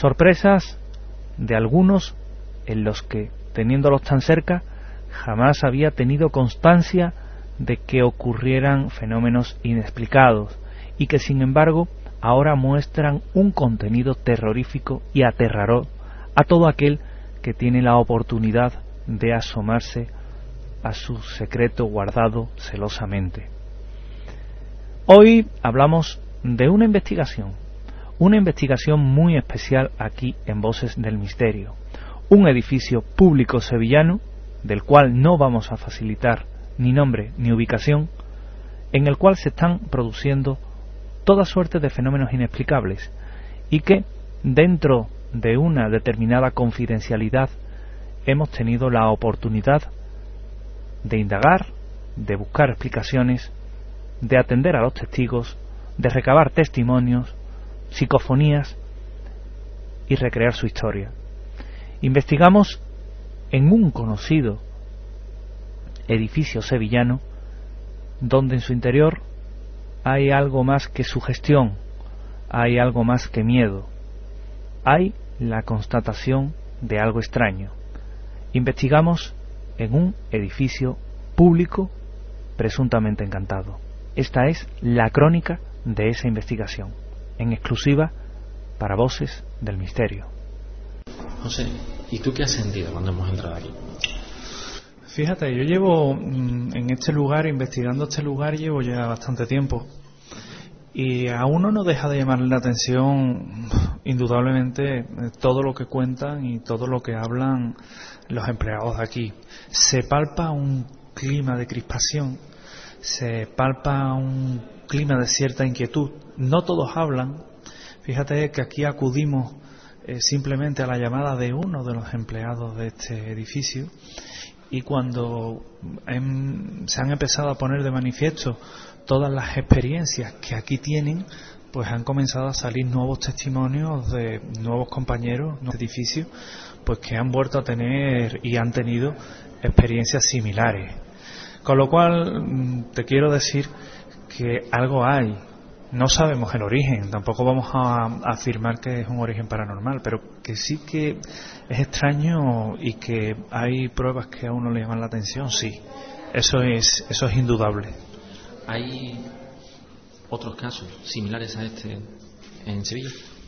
de algunos en los que, teniéndolos tan cerca, jamás había tenido constancia de que ocurrieran fenómenos inexplicados y que sin embargo ahora muestran un contenido terrorífico y aterrador a todo aquel que tiene la oportunidad de asomarse a su secreto guardado celosamente. Hoy hablamos de una investigación muy especial aquí en Voces del Misterio, un edificio público sevillano, del cual no vamos a facilitar ni nombre ni ubicación, en el cual se están produciendo toda suerte de fenómenos inexplicables y que, dentro de una determinada confidencialidad, hemos tenido la oportunidad de indagar, de buscar explicaciones, de atender a los testigos, de recabar testimonios, psicofonías y recrear su historia. Investigamos en un conocido edificio sevillano donde en su interior hay algo más que sugestión, hay algo más que miedo, hay la constatación de algo extraño. Investigamos en un edificio público presuntamente encantado. Esta es la crónica de esa investigación, en exclusiva para Voces del Misterio. José, ¿y tú qué has sentido cuando hemos entrado aquí? Fíjate, yo llevo en este lugar, investigando este lugar, llevo ya bastante tiempo. Y a uno no deja de llamarle la atención, indudablemente, todo lo que cuentan y todo lo que hablan los empleados de aquí. Se palpa un clima de crispación, se palpa un clima de cierta inquietud. No todos hablan. Fíjate que aquí acudimos simplemente a la llamada de uno de los empleados de este edificio, y cuando se han empezado a poner de manifiesto todas las experiencias que aquí tienen, pues han comenzado a salir nuevos testimonios de nuevos compañeros de edificio, pues que han vuelto a tener y han tenido experiencias similares. Con lo cual te quiero decir que algo hay. No sabemos el origen, tampoco vamos a afirmar que es un origen paranormal, pero que sí que es extraño y que hay pruebas que a uno le llaman la atención, sí. Eso es indudable. ¿Hay otros casos similares a este en Sevilla?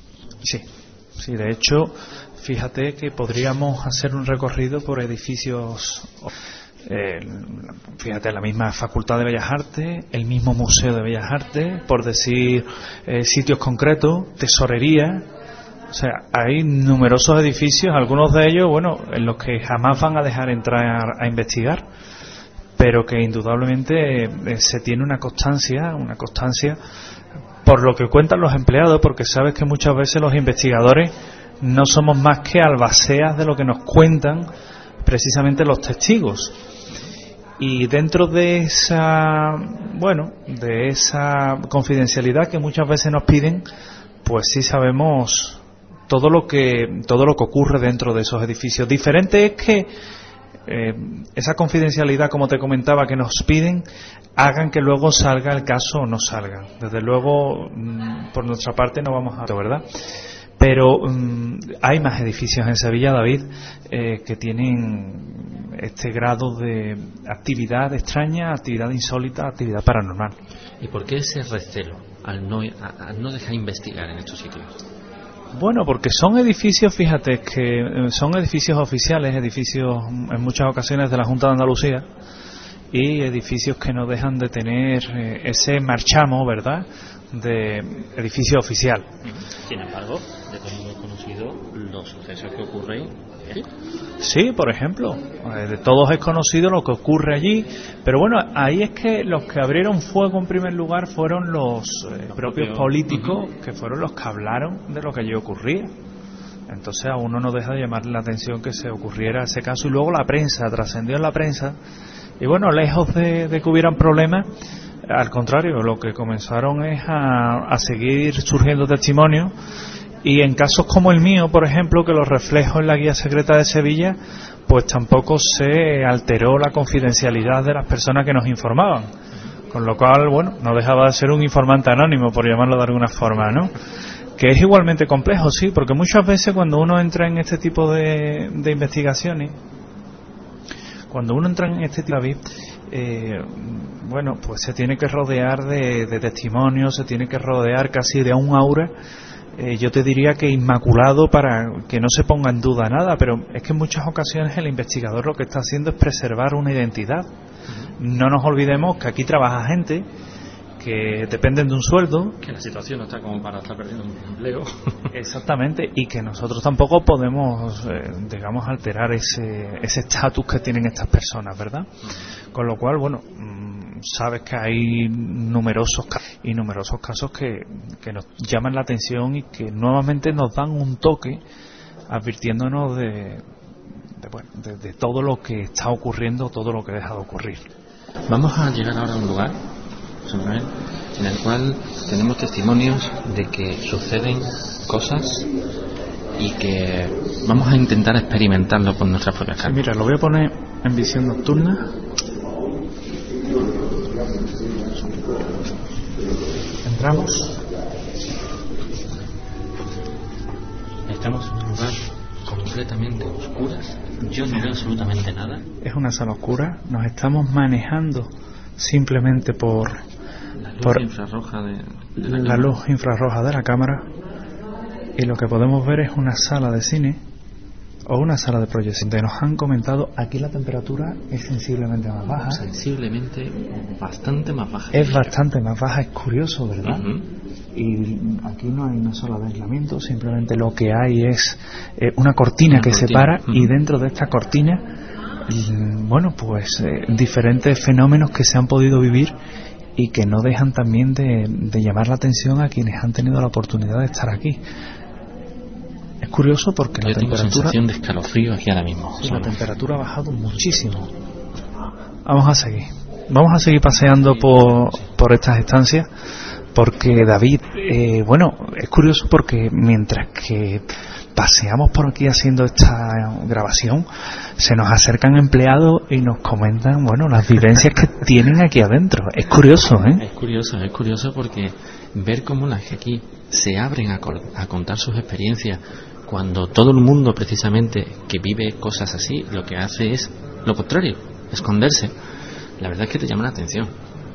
Sí, de hecho, fíjate que podríamos hacer un recorrido por edificios. Fíjate, la misma Facultad de Bellas Artes, el mismo Museo de Bellas Artes, por decir sitios concretos, tesorería. O sea, hay numerosos edificios, algunos de ellos, bueno, en los que jamás van a dejar entrar a investigar, pero que indudablemente se tiene una constancia por lo que cuentan los empleados, porque sabes que muchas veces los investigadores no somos más que albaceas de lo que nos cuentan precisamente los testigos. Y dentro de esa confidencialidad que muchas veces nos piden, pues sí sabemos todo lo que ocurre dentro de esos edificios. Diferente es que esa confidencialidad, como te comentaba, que nos piden, hagan que luego salga el caso o no salga. Desde luego, por nuestra parte no vamos a, ¿verdad? Pero hay más edificios en Sevilla, David, que tienen este grado de actividad extraña, actividad insólita, actividad paranormal. ¿Y por qué ese recelo al no dejar investigar en estos sitios? Bueno, porque son edificios, fíjate, que son edificios oficiales, edificios en muchas ocasiones de la Junta de Andalucía, y edificios que no dejan de tener ese marchamo, ¿verdad?, de edificio oficial. Sin embargo, de todo mundo conocido los sucesos que ocurren. Sí, por ejemplo, de todos es conocido lo que ocurre allí, pero bueno, ahí es que los que abrieron fuego en primer lugar fueron los propios políticos, que fueron los que hablaron de lo que allí ocurría. Entonces a uno no deja de llamar la atención que se ocurriera ese caso, y luego la prensa, trascendió en la prensa, y bueno, lejos de que hubieran problemas, al contrario, lo que comenzaron es a seguir surgiendo testimonios, y en casos como el mío, por ejemplo, que lo reflejo en la guía secreta de Sevilla, pues tampoco se alteró la confidencialidad de las personas que nos informaban, con lo cual, bueno, no dejaba de ser un informante anónimo, por llamarlo de alguna forma, ¿no? Que es igualmente complejo, sí, porque muchas veces cuando uno entra en este tipo de investigaciones, bueno, pues se tiene que rodear de testimonios, se tiene que rodear casi de un aura, yo te diría que inmaculado, para que no se ponga en duda nada, pero es que en muchas ocasiones el investigador lo que está haciendo es preservar una identidad. No nos olvidemos que aquí trabaja gente que dependen de un sueldo, que la situación no está como para estar perdiendo un empleo. Exactamente, y que nosotros tampoco podemos, digamos, alterar ese estatus que tienen estas personas, ¿verdad? Con lo cual, bueno, sabes que hay numerosos casos que nos llaman la atención y que nuevamente nos dan un toque advirtiéndonos de todo lo que está ocurriendo, todo lo que deja de ocurrir. Vamos a llegar ahora a un lugar en el cual tenemos testimonios de que suceden cosas y que vamos a intentar experimentarlo con nuestras propias carnes. Mira, lo voy a poner en visión nocturna. Entramos. Estamos en un lugar completamente oscuras. Yo no veo absolutamente nada. Es una sala oscura. Nos estamos manejando simplemente por la luz infrarroja de la cámara, y lo que podemos ver es una sala de cine o una sala de proyección. Nos han comentado aquí la temperatura es sensiblemente más baja. Bastante más baja. Es bastante más baja, es curioso, ¿verdad? Y aquí no hay una sola de aislamiento, simplemente lo que hay es una cortina que separa, y dentro de esta cortina, bueno, pues diferentes fenómenos que se han podido vivir y que no dejan también de llamar la atención a quienes han tenido la oportunidad de estar aquí. Es curioso porque la temperatura, tengo sensación de escalofrío aquí ahora mismo. La temperatura ha bajado muchísimo. Vamos a seguir paseando por estas estancias, porque David, bueno, es curioso porque mientras que paseamos por aquí haciendo esta grabación, se nos acercan empleados y nos comentan, bueno, las vivencias que tienen aquí adentro. Es curioso, ¿eh? Es curioso porque ver cómo las que aquí se abren a contar sus experiencias, cuando todo el mundo precisamente que vive cosas así lo que hace es lo contrario, esconderse. La verdad es que te llama la atención.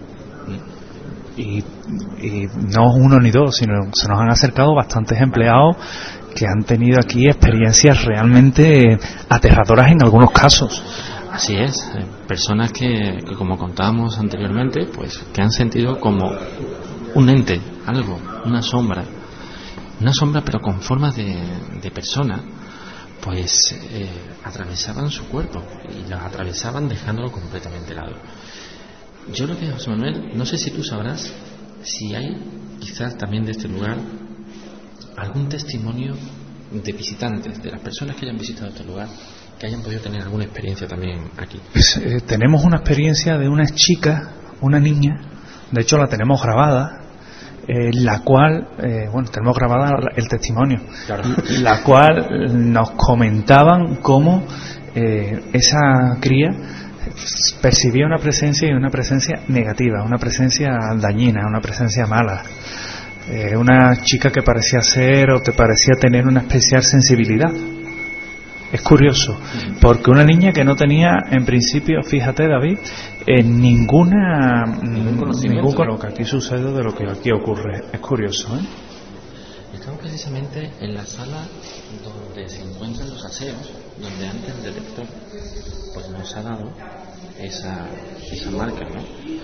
Y no uno ni dos, sino se nos han acercado bastantes empleados que han tenido aquí experiencias realmente aterradoras en algunos casos. Así es, personas que como contábamos anteriormente, pues que han sentido como un ente, algo, una sombra pero con forma de persona, pues atravesaban su cuerpo y lo atravesaban dejándolo completamente helado. Yo lo que, José Manuel, no sé si tú sabrás si hay quizás también de este lugar algún testimonio de visitantes, de las personas que hayan visitado este lugar, que hayan podido tener alguna experiencia también aquí. Pues, tenemos una experiencia de una chica, una niña, de hecho la tenemos grabada, la cual, tenemos grabada el testimonio, claro. La cual nos comentaban cómo esa cría percibía una presencia, y una presencia negativa, una presencia dañina, una presencia mala. Una chica que parecía ser o que parecía tener una especial sensibilidad. Es curioso, porque una niña que no tenía, en principio, fíjate, David, ningún conocimiento de lo que aquí sucede, de lo que aquí ocurre. Es curioso, ¿eh? Estamos precisamente en la sala donde se encuentran los aseos, donde antes el detector pues nos ha dado esa marca, ¿no?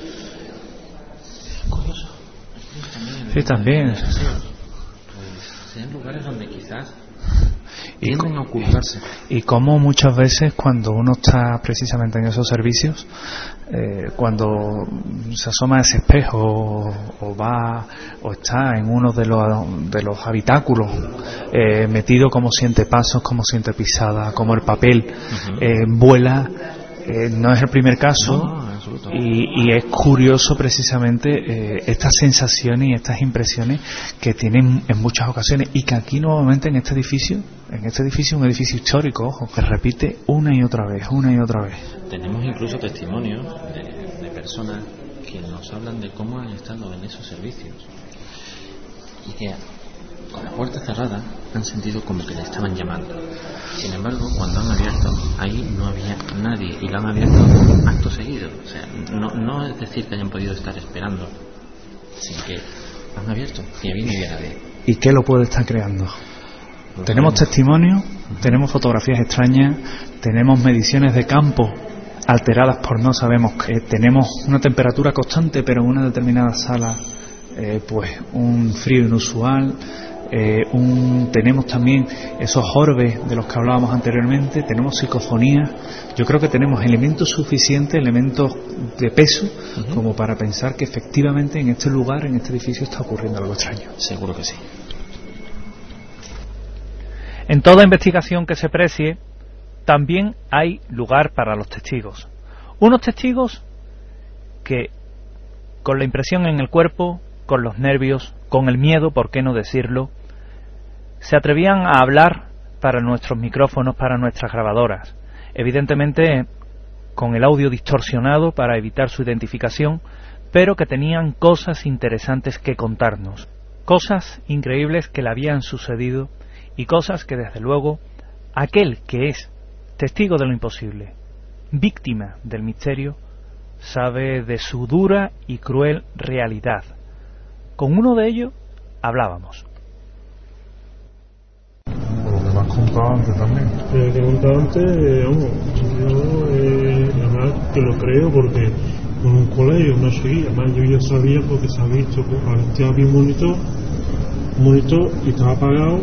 Es curioso. Sí, también. Pues sean lugares donde quizás tienden a ocultarse. Y como muchas veces cuando uno está precisamente en esos servicios, cuando se asoma a ese espejo o va o está en uno de los habitáculos, metido, como siente pasos, como siente pisadas, como el papel vuela. No es el primer caso, y es curioso precisamente estas sensaciones y estas impresiones que tienen en muchas ocasiones, y que aquí nuevamente en este edificio, un edificio histórico, ojo, que repite una y otra vez. Tenemos incluso testimonios de personas que nos hablan de cómo han estado en esos servicios y que con la puerta cerrada han sentido como que le estaban llamando. Sin embargo, cuando han abierto, ahí no había nadie, y lo han abierto acto seguido. O sea, no es decir que hayan podido estar esperando, sino que han abierto y ahí no había nadie. ¿Y qué lo puede estar creando? Tenemos testimonios, tenemos fotografías extrañas, tenemos mediciones de campo alteradas por no sabemos qué, tenemos una temperatura constante, pero en una determinada sala pues un frío inusual. Tenemos también esos orbes de los que hablábamos anteriormente, tenemos psicofonías. Yo creo que tenemos elementos suficientes, elementos de peso, como para pensar que efectivamente en este lugar, en este edificio, está ocurriendo algo extraño. Seguro que sí. En toda investigación que se precie, también hay lugar para los testigos. Unos testigos que, con la impresión en el cuerpo, con los nervios, con el miedo, por qué no decirlo, se atrevían a hablar para nuestros micrófonos, para nuestras grabadoras, evidentemente con el audio distorsionado para evitar su identificación, pero que tenían cosas interesantes que contarnos, cosas increíbles que le habían sucedido, y cosas que desde luego aquel que es testigo de lo imposible, víctima del misterio, sabe de su dura y cruel realidad. Con uno de ellos hablábamos. Lo que me has contado antes también. Te he contado antes, yo además que lo creo, porque en un colegio no seguía, además yo ya sabía, porque se ha visto, había un monitor y estaba apagado,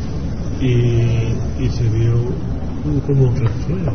y se vio como un reflejo.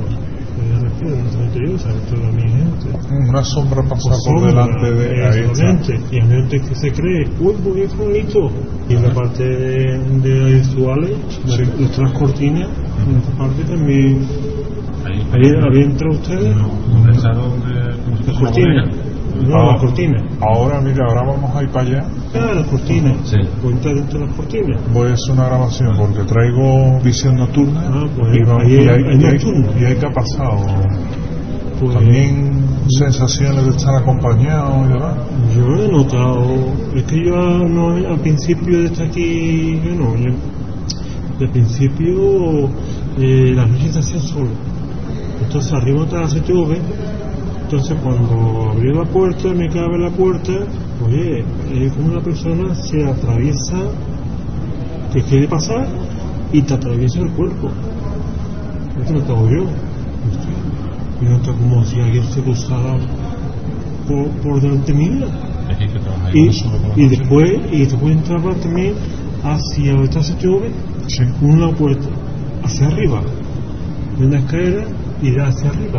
Una sombra pasa por delante de ahí. Y hay gente que se cree, uy, muy bien bonito. Y en la parte de visuales, las otras cortinas, en esta parte también. ¿Ahí entra ustedes? No, ¿dónde está las cortinas? No, las cortinas. Ahora, mira, ahora vamos a ir para allá. Las cortinas. Sí. Cuenta dentro de las cortinas. Voy a hacer una grabación porque traigo visión nocturna. Pues y hay que ha pasado. Pues, también sensaciones de estar acompañado, ¿verdad? Yo he notado, es que yo al principio de estar aquí, al principio las noches se hacían solo. Entonces arriba estaba la CTV. Entonces cuando abrí la puerta, me cabe la puerta, oye, es como una persona se atraviesa, te quiere pasar y te atraviesa el cuerpo. Esto me cago yo. y noto como si alguien se cruzara por delante mía. Y después entraba también hacia donde se llueve, una puerta hacia arriba, una escalera y da hacia arriba.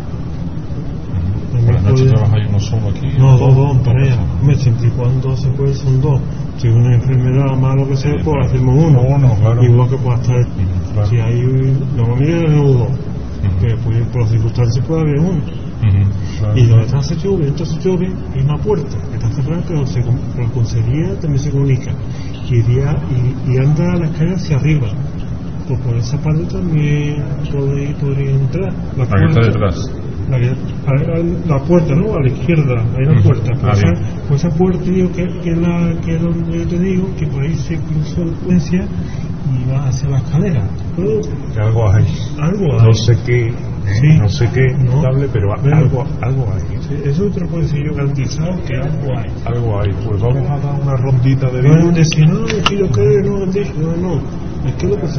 ¿Por la noche trabajáis uno solo aquí? No, dos en pareja. Siempre y cuando se puede son dos. Si una enfermedad más lo que sea, pues hacemos uno. Claro. Igual que pueda estar. Claro. Si hay normalmente es dos, pero pues, por las circunstancias puede haber uno. Claro. Y donde está se llueve, entonces llueve, hay una puerta que está cerrada, pero la consejería también se comunica. Y anda a la escalera hacia arriba. Pues por esa parte también podría entrar. La que está detrás. La puerta, ¿no? A la izquierda hay una puerta. Pues esa puerta digo que es donde yo te digo que por ahí se cruzó la frecuencia y va hacia la escalera. Que algo hay. No sé qué, no sé qué notable, pero algo hay. Sí, eso te lo puedo decir yo garantizado que algo hay. Algo hay. Pues vamos a dar una rondita de vida. No, decir, no, yo creo, no. Es que lo que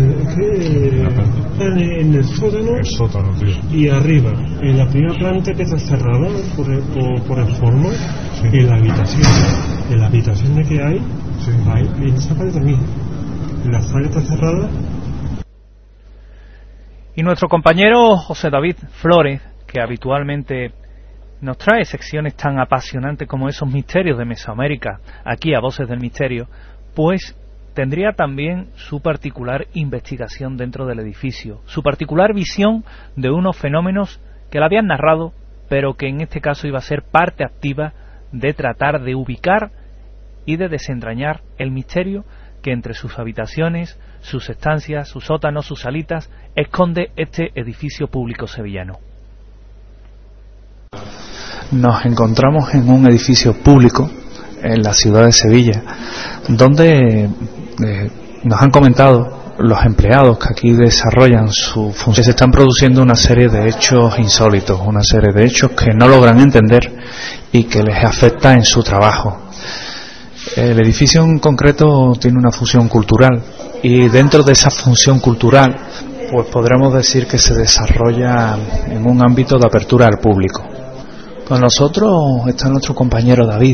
en el sótano, tío. Y arriba, en la primera planta que está cerrada por el forma, en la habitación de que hay, en esa parte también, en la sala está cerrada. Y nuestro compañero José David Flores, que habitualmente nos trae secciones tan apasionantes como esos misterios de Mesoamérica, aquí a Voces del Misterio, pues tendría también su particular investigación dentro del edificio, su particular visión de unos fenómenos que le habían narrado, pero que en este caso iba a ser parte activa de tratar de ubicar y de desentrañar el misterio que entre sus habitaciones, sus estancias, sus sótanos, sus salitas, esconde este edificio público sevillano. Nos encontramos en un edificio público en la ciudad de Sevilla, donde nos han comentado los empleados que aquí desarrollan su función, se están produciendo una serie de hechos insólitos, una serie de hechos que no logran entender y que les afecta en su trabajo. El edificio en concreto tiene una función cultural y dentro de esa función cultural pues podremos decir que se desarrolla en un ámbito de apertura al público. Con nosotros está nuestro compañero David.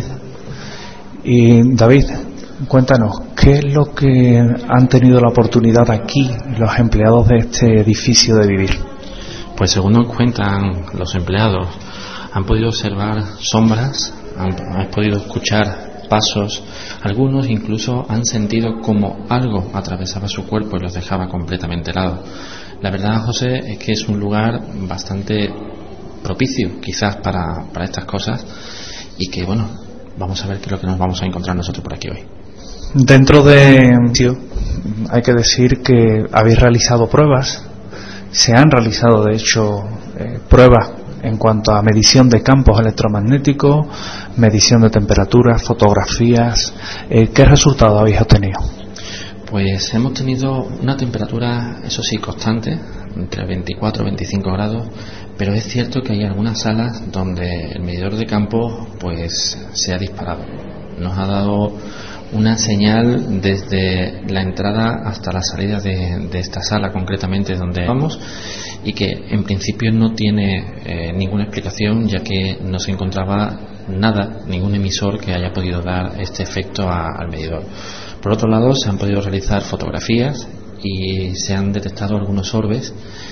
Y David, cuéntanos, ¿qué es lo que han tenido la oportunidad aquí los empleados de este edificio de vivir? Pues según nos cuentan los empleados, han podido observar sombras, han podido escuchar pasos, algunos incluso han sentido como algo atravesaba su cuerpo y los dejaba completamente helados. La verdad, José, es que es un lugar bastante propicio quizás para estas cosas y que bueno, vamos a ver qué es lo que nos vamos a encontrar nosotros por aquí hoy. Dentro de hay que decir que habéis realizado pruebas, se han realizado de hecho pruebas en cuanto a medición de campos electromagnéticos, medición de temperaturas, fotografías. ¿Qué resultados habéis obtenido? Pues hemos tenido una temperatura, eso sí, constante, entre 24 y 25 grados, pero es cierto que hay algunas salas donde el medidor de campo pues se ha disparado. Nos ha dado una señal desde la entrada hasta la salida de esta sala, concretamente donde vamos, y que en principio no tiene ninguna explicación, ya que no se encontraba nada, ningún emisor que haya podido dar este efecto al medidor. Por otro lado, se han podido realizar fotografías y se han detectado algunos orbes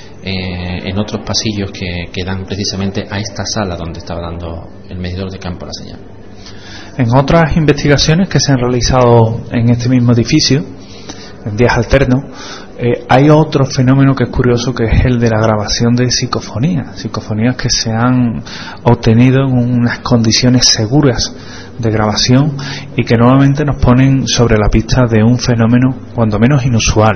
en otros pasillos que dan precisamente a esta sala donde estaba dando el medidor de campo la señal. En otras investigaciones que se han realizado en este mismo edificio, en días alternos, hay otro fenómeno que es curioso, que es el de la grabación de psicofonías que se han obtenido en unas condiciones seguras de grabación y que nuevamente nos ponen sobre la pista de un fenómeno cuando menos inusual.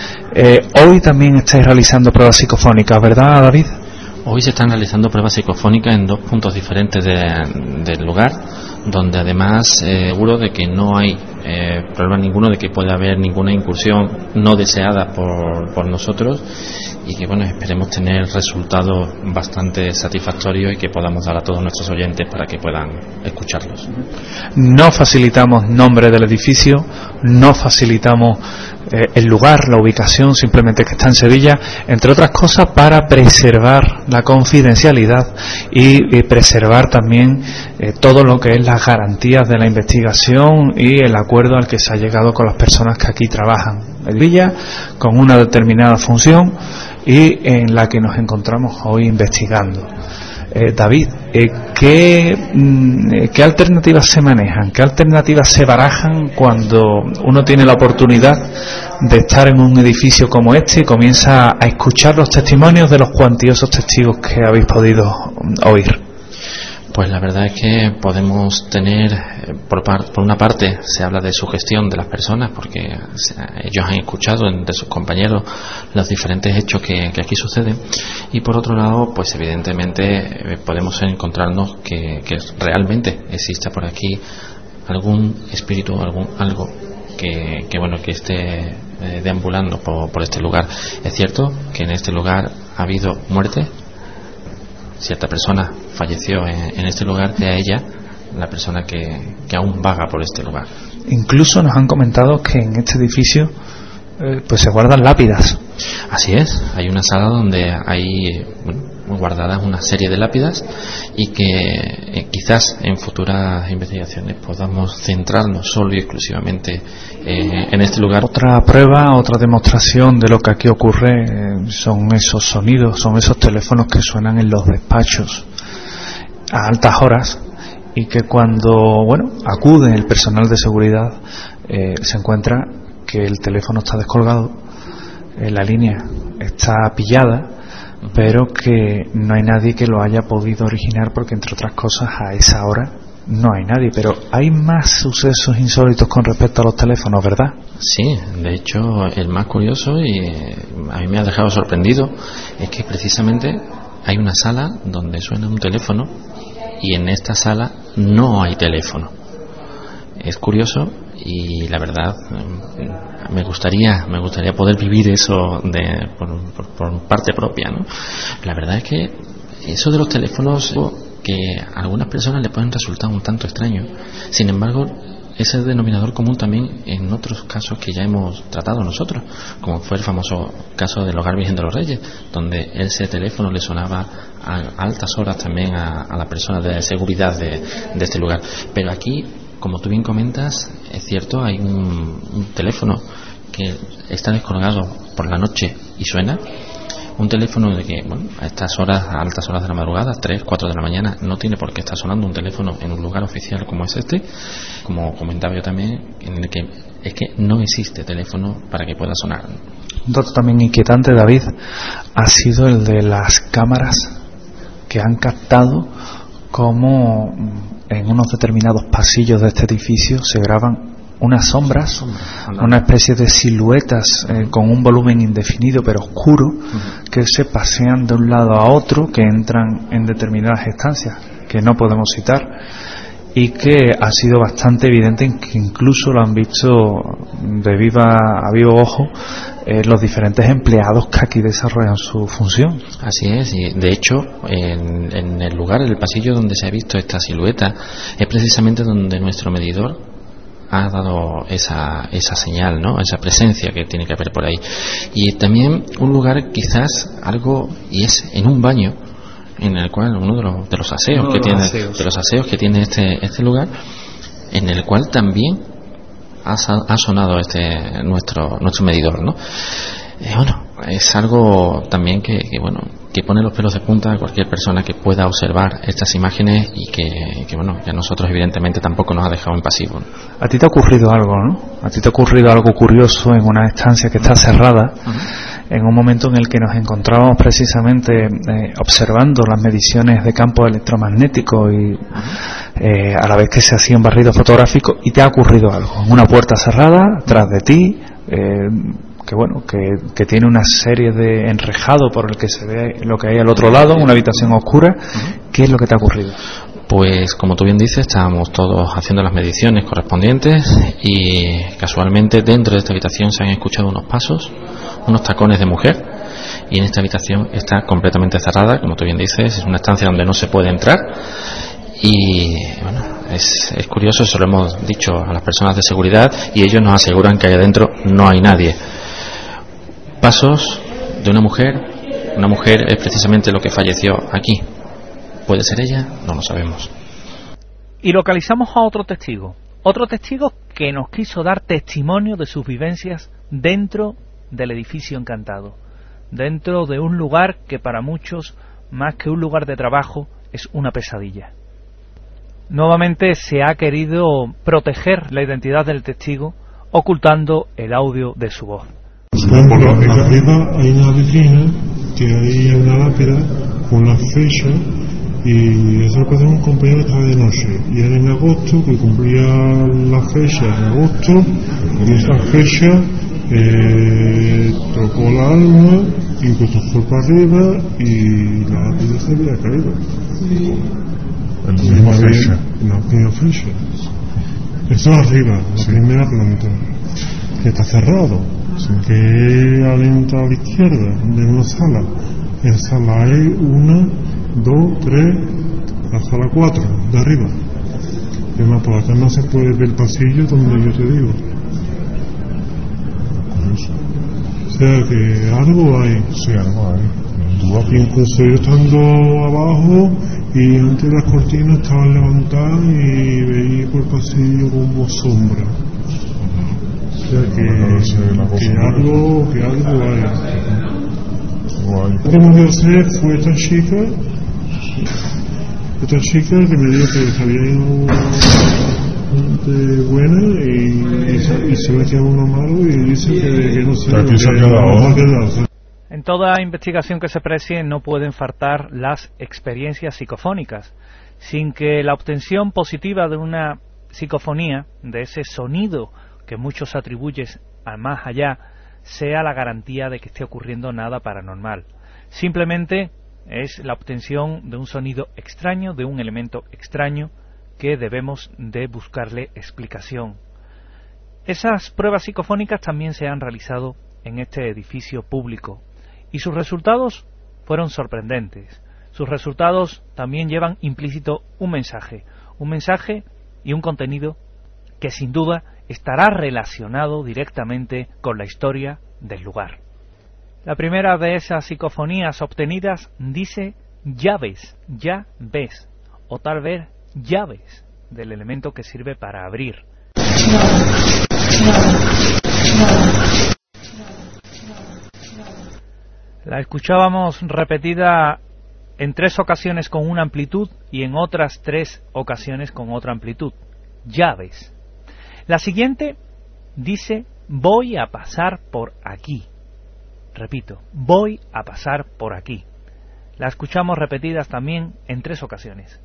Hoy también estáis realizando pruebas psicofónicas, ¿verdad, David? Hoy se están realizando pruebas psicofónicas en dos puntos diferentes del lugar, donde además seguro de que no hay problema ninguno de que pueda haber ninguna incursión no deseada por nosotros, y que bueno, esperemos tener resultados bastante satisfactorios y que podamos dar a todos nuestros oyentes para que puedan escucharlos. No facilitamos nombre del edificio, no facilitamos el lugar, la ubicación, simplemente que está en Sevilla, entre otras cosas para preservar la confidencialidad y preservar también todo lo que es las garantías de la investigación y el acuerdo al que se ha llegado con las personas que aquí trabajan en Sevilla con una determinada función y en la que nos encontramos hoy investigando. David, ¿qué alternativas se manejan? ¿Qué alternativas se barajan cuando uno tiene la oportunidad de estar en un edificio como este y comienza a escuchar los testimonios de los cuantiosos testigos que habéis podido oír? Pues la verdad es que podemos tener, por una parte se habla de sugestión de las personas, porque ellos han escuchado de sus compañeros los diferentes hechos que aquí suceden, y por otro lado, pues evidentemente podemos encontrarnos que realmente existe por aquí algún espíritu, algo que esté deambulando por este lugar. Es cierto que en este lugar ha habido muerte. Cierta persona falleció en este lugar, de ella la persona que aún vaga por este lugar. Incluso nos han comentado que en este edificio pues se guardan lápidas. Así es, hay una sala donde hay guardadas una serie de lápidas, y que quizás en futuras investigaciones podamos centrarnos solo y exclusivamente en este lugar. Otra prueba, otra demostración de lo que aquí ocurre son esos sonidos, son esos teléfonos que suenan en los despachos a altas horas, y que cuando acude el personal de seguridad se encuentra que el teléfono está descolgado, la línea está pillada, pero que no hay nadie que lo haya podido originar, porque entre otras cosas a esa hora no hay nadie. Pero hay más sucesos insólitos con respecto a los teléfonos, ¿verdad? Sí, de hecho el más curioso, y a mí me ha dejado sorprendido, es que precisamente hay una sala donde suena un teléfono y en esta sala no hay teléfono. Es curioso, y la verdad me gustaría poder vivir eso por parte propia, ¿no? La verdad es que eso de los teléfonos, que a algunas personas le pueden resultar un tanto extraño, sin embargo es el denominador común también en otros casos que ya hemos tratado nosotros, como fue el famoso caso del Hogar Virgen de los Reyes, donde ese teléfono le sonaba a altas horas también a la persona de seguridad de este lugar. Pero aquí, como tú bien comentas, es cierto, hay un teléfono que está descolgado por la noche y suena. Un teléfono de que, a estas horas, a altas horas de la madrugada, 3, 4 de la mañana, no tiene por qué estar sonando un teléfono en un lugar oficial como es este. Como comentaba yo también, en el que es que no existe teléfono para que pueda sonar. Un dato también inquietante, David, ha sido el de las cámaras que han captado cómo en unos determinados pasillos de este edificio se graban unas sombras, una especie de siluetas con un volumen indefinido pero oscuro, que se pasean de un lado a otro, que entran en determinadas estancias que no podemos citar, y que ha sido bastante evidente que incluso lo han visto a vivo ojo los diferentes empleados que aquí desarrollan su función. Así es, y de hecho en el lugar, en el pasillo donde se ha visto esta silueta, es precisamente donde nuestro medidor ha dado esa señal, ¿no? Esa presencia que tiene que haber por ahí. Y también un lugar quizás y es en un baño, en el cual uno de los aseos que tiene este lugar, en el cual también ha sonado nuestro medidor, ¿no? Es algo también que pone los pelos de punta a cualquier persona que pueda observar estas imágenes, y que a nosotros evidentemente tampoco nos ha dejado en pasivo, ¿no? A ti te ha ocurrido algo, ¿no? A ti te ha ocurrido algo curioso en una estancia que está cerrada, en un momento en el que nos encontrábamos precisamente observando las mediciones de campo electromagnético y a la vez que se hacía un barrido fotográfico, y te ha ocurrido algo, en una puerta cerrada tras de ti, que tiene una serie de enrejado por el que se ve lo que hay al otro lado, una habitación oscura. ¿Qué es lo que te ha ocurrido? Pues como tú bien dices, estábamos todos haciendo las mediciones correspondientes y casualmente dentro de esta habitación se han escuchado unos pasos, unos tacones de mujer, y en esta habitación está completamente cerrada, como tú bien dices, es una estancia donde no se puede entrar. Y bueno, es curioso, eso lo hemos dicho a las personas de seguridad y ellos nos aseguran que allá adentro no hay nadie. Pasos de una mujer es precisamente lo que falleció aquí. ¿Puede ser ella? No lo sabemos. Y localizamos a otro testigo que nos quiso dar testimonio de sus vivencias dentro del edificio encantado, dentro de un lugar que para muchos, más que un lugar de trabajo, es una pesadilla. Nuevamente se ha querido proteger la identidad del testigo ocultando el audio de su voz. Arriba hay una vitrina que hay una lápida con la fecha y eso lo puede un compañero que estaba de noche y era en agosto que cumplía la fecha en agosto y esa fecha tocó la alma y pues fue para arriba y la lápida se había caído. En la misma fecha. La primera fecha. Eso arriba, la primera planta. Que está cerrado. Que alienta a la izquierda de una sala. En sala hay 1, 2, 3, la sala 4 de arriba. Y más por acá no se puede ver el pasillo donde yo te digo. O sea que algo hay. Sí, algo hay. Incluso yo estando abajo y antes las cortinas estaban levantadas y veía por el pasillo como sombra. O sea que algo hay. Lo que hemos de hacer fue esta chica que me dijo que sabía gente buena y se ve que es uno malo y dice que no sé aquí se ha quedado. En toda investigación que se precie no pueden faltar las experiencias psicofónicas, sin que la obtención positiva de una psicofonía, de ese sonido que muchos atribuyen al más allá, sea la garantía de que esté ocurriendo nada paranormal. Simplemente es la obtención de un sonido extraño, de un elemento extraño que debemos de buscarle explicación. Esas pruebas psicofónicas también se han realizado en este edificio público y sus resultados fueron sorprendentes. Sus resultados también llevan implícito un mensaje y un contenido que sin duda estará relacionado directamente con la historia del lugar. La primera de esas psicofonías obtenidas dice ya ves, o tal vez llaves del elemento que sirve para abrir. La escuchábamos repetida en 3 ocasiones con una amplitud y en otras 3 ocasiones con otra amplitud. Llaves. La siguiente dice voy a pasar por aquí. Repito, voy a pasar por aquí. La escuchamos repetidas también en 3 ocasiones.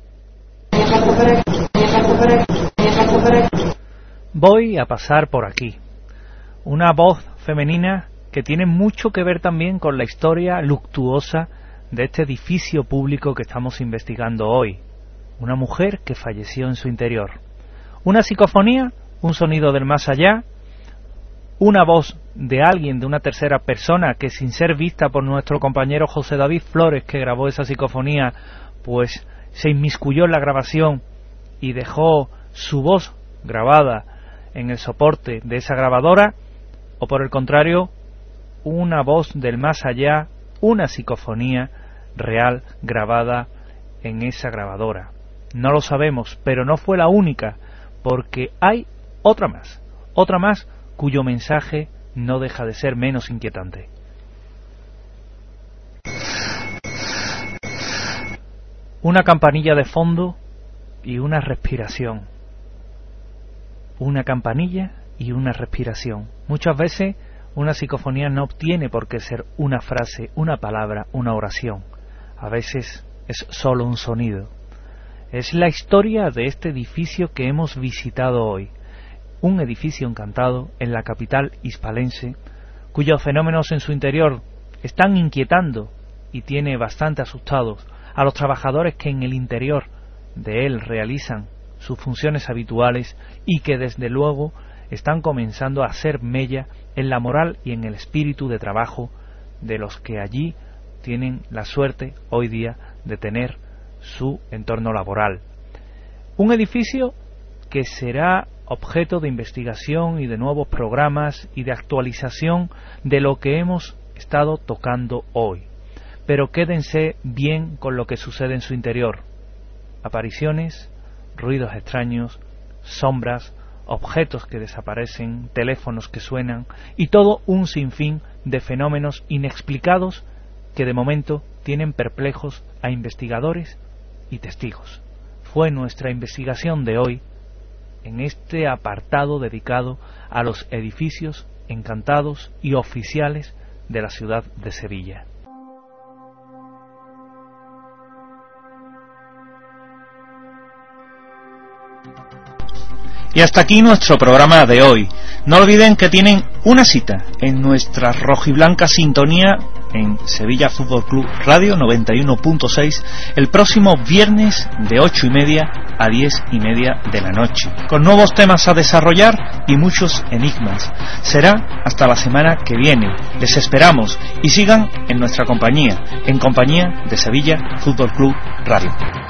Voy a pasar por aquí. Una voz femenina que tiene mucho que ver también con la historia luctuosa de este edificio público que estamos investigando hoy. Una mujer que falleció en su interior. Una psicofonía, un sonido del más allá, una voz de alguien, de una tercera persona que sin ser vista por nuestro compañero José David Flores, que grabó esa psicofonía, pues se inmiscuyó en la grabación y dejó su voz grabada en el soporte de esa grabadora, o por el contrario, una voz del más allá, una psicofonía real grabada en esa grabadora. No lo sabemos, pero no fue la única, porque hay otra más cuyo mensaje no deja de ser menos inquietante. Una campanilla de fondo y una respiración. Una campanilla y una respiración. Muchas veces una psicofonía no obtiene por qué ser una frase, una palabra, una oración. A veces es solo un sonido. Es la historia de este edificio que hemos visitado hoy. Un edificio encantado en la capital hispalense, cuyos fenómenos en su interior están inquietando y tiene bastante asustados a los trabajadores que en el interior de él realizan sus funciones habituales y que desde luego están comenzando a hacer mella en la moral y en el espíritu de trabajo de los que allí tienen la suerte hoy día de tener su entorno laboral. Un edificio que será objeto de investigación y de nuevos programas y de actualización de lo que hemos estado tocando hoy. Pero quédense bien con lo que sucede en su interior. Apariciones, ruidos extraños, sombras, objetos que desaparecen, teléfonos que suenan y todo un sinfín de fenómenos inexplicados que de momento tienen perplejos a investigadores y testigos. Fue nuestra investigación de hoy en este apartado dedicado a los edificios encantados y oficiales de la ciudad de Sevilla. Y hasta aquí nuestro programa de hoy. No olviden que tienen una cita en nuestra rojiblanca sintonía en Sevilla Fútbol Club Radio 91.6 el próximo viernes de 8:30 a 10:30 de la noche, con nuevos temas a desarrollar y muchos enigmas. Será hasta la semana que viene. Les esperamos y sigan en nuestra compañía, en compañía de Sevilla Fútbol Club Radio.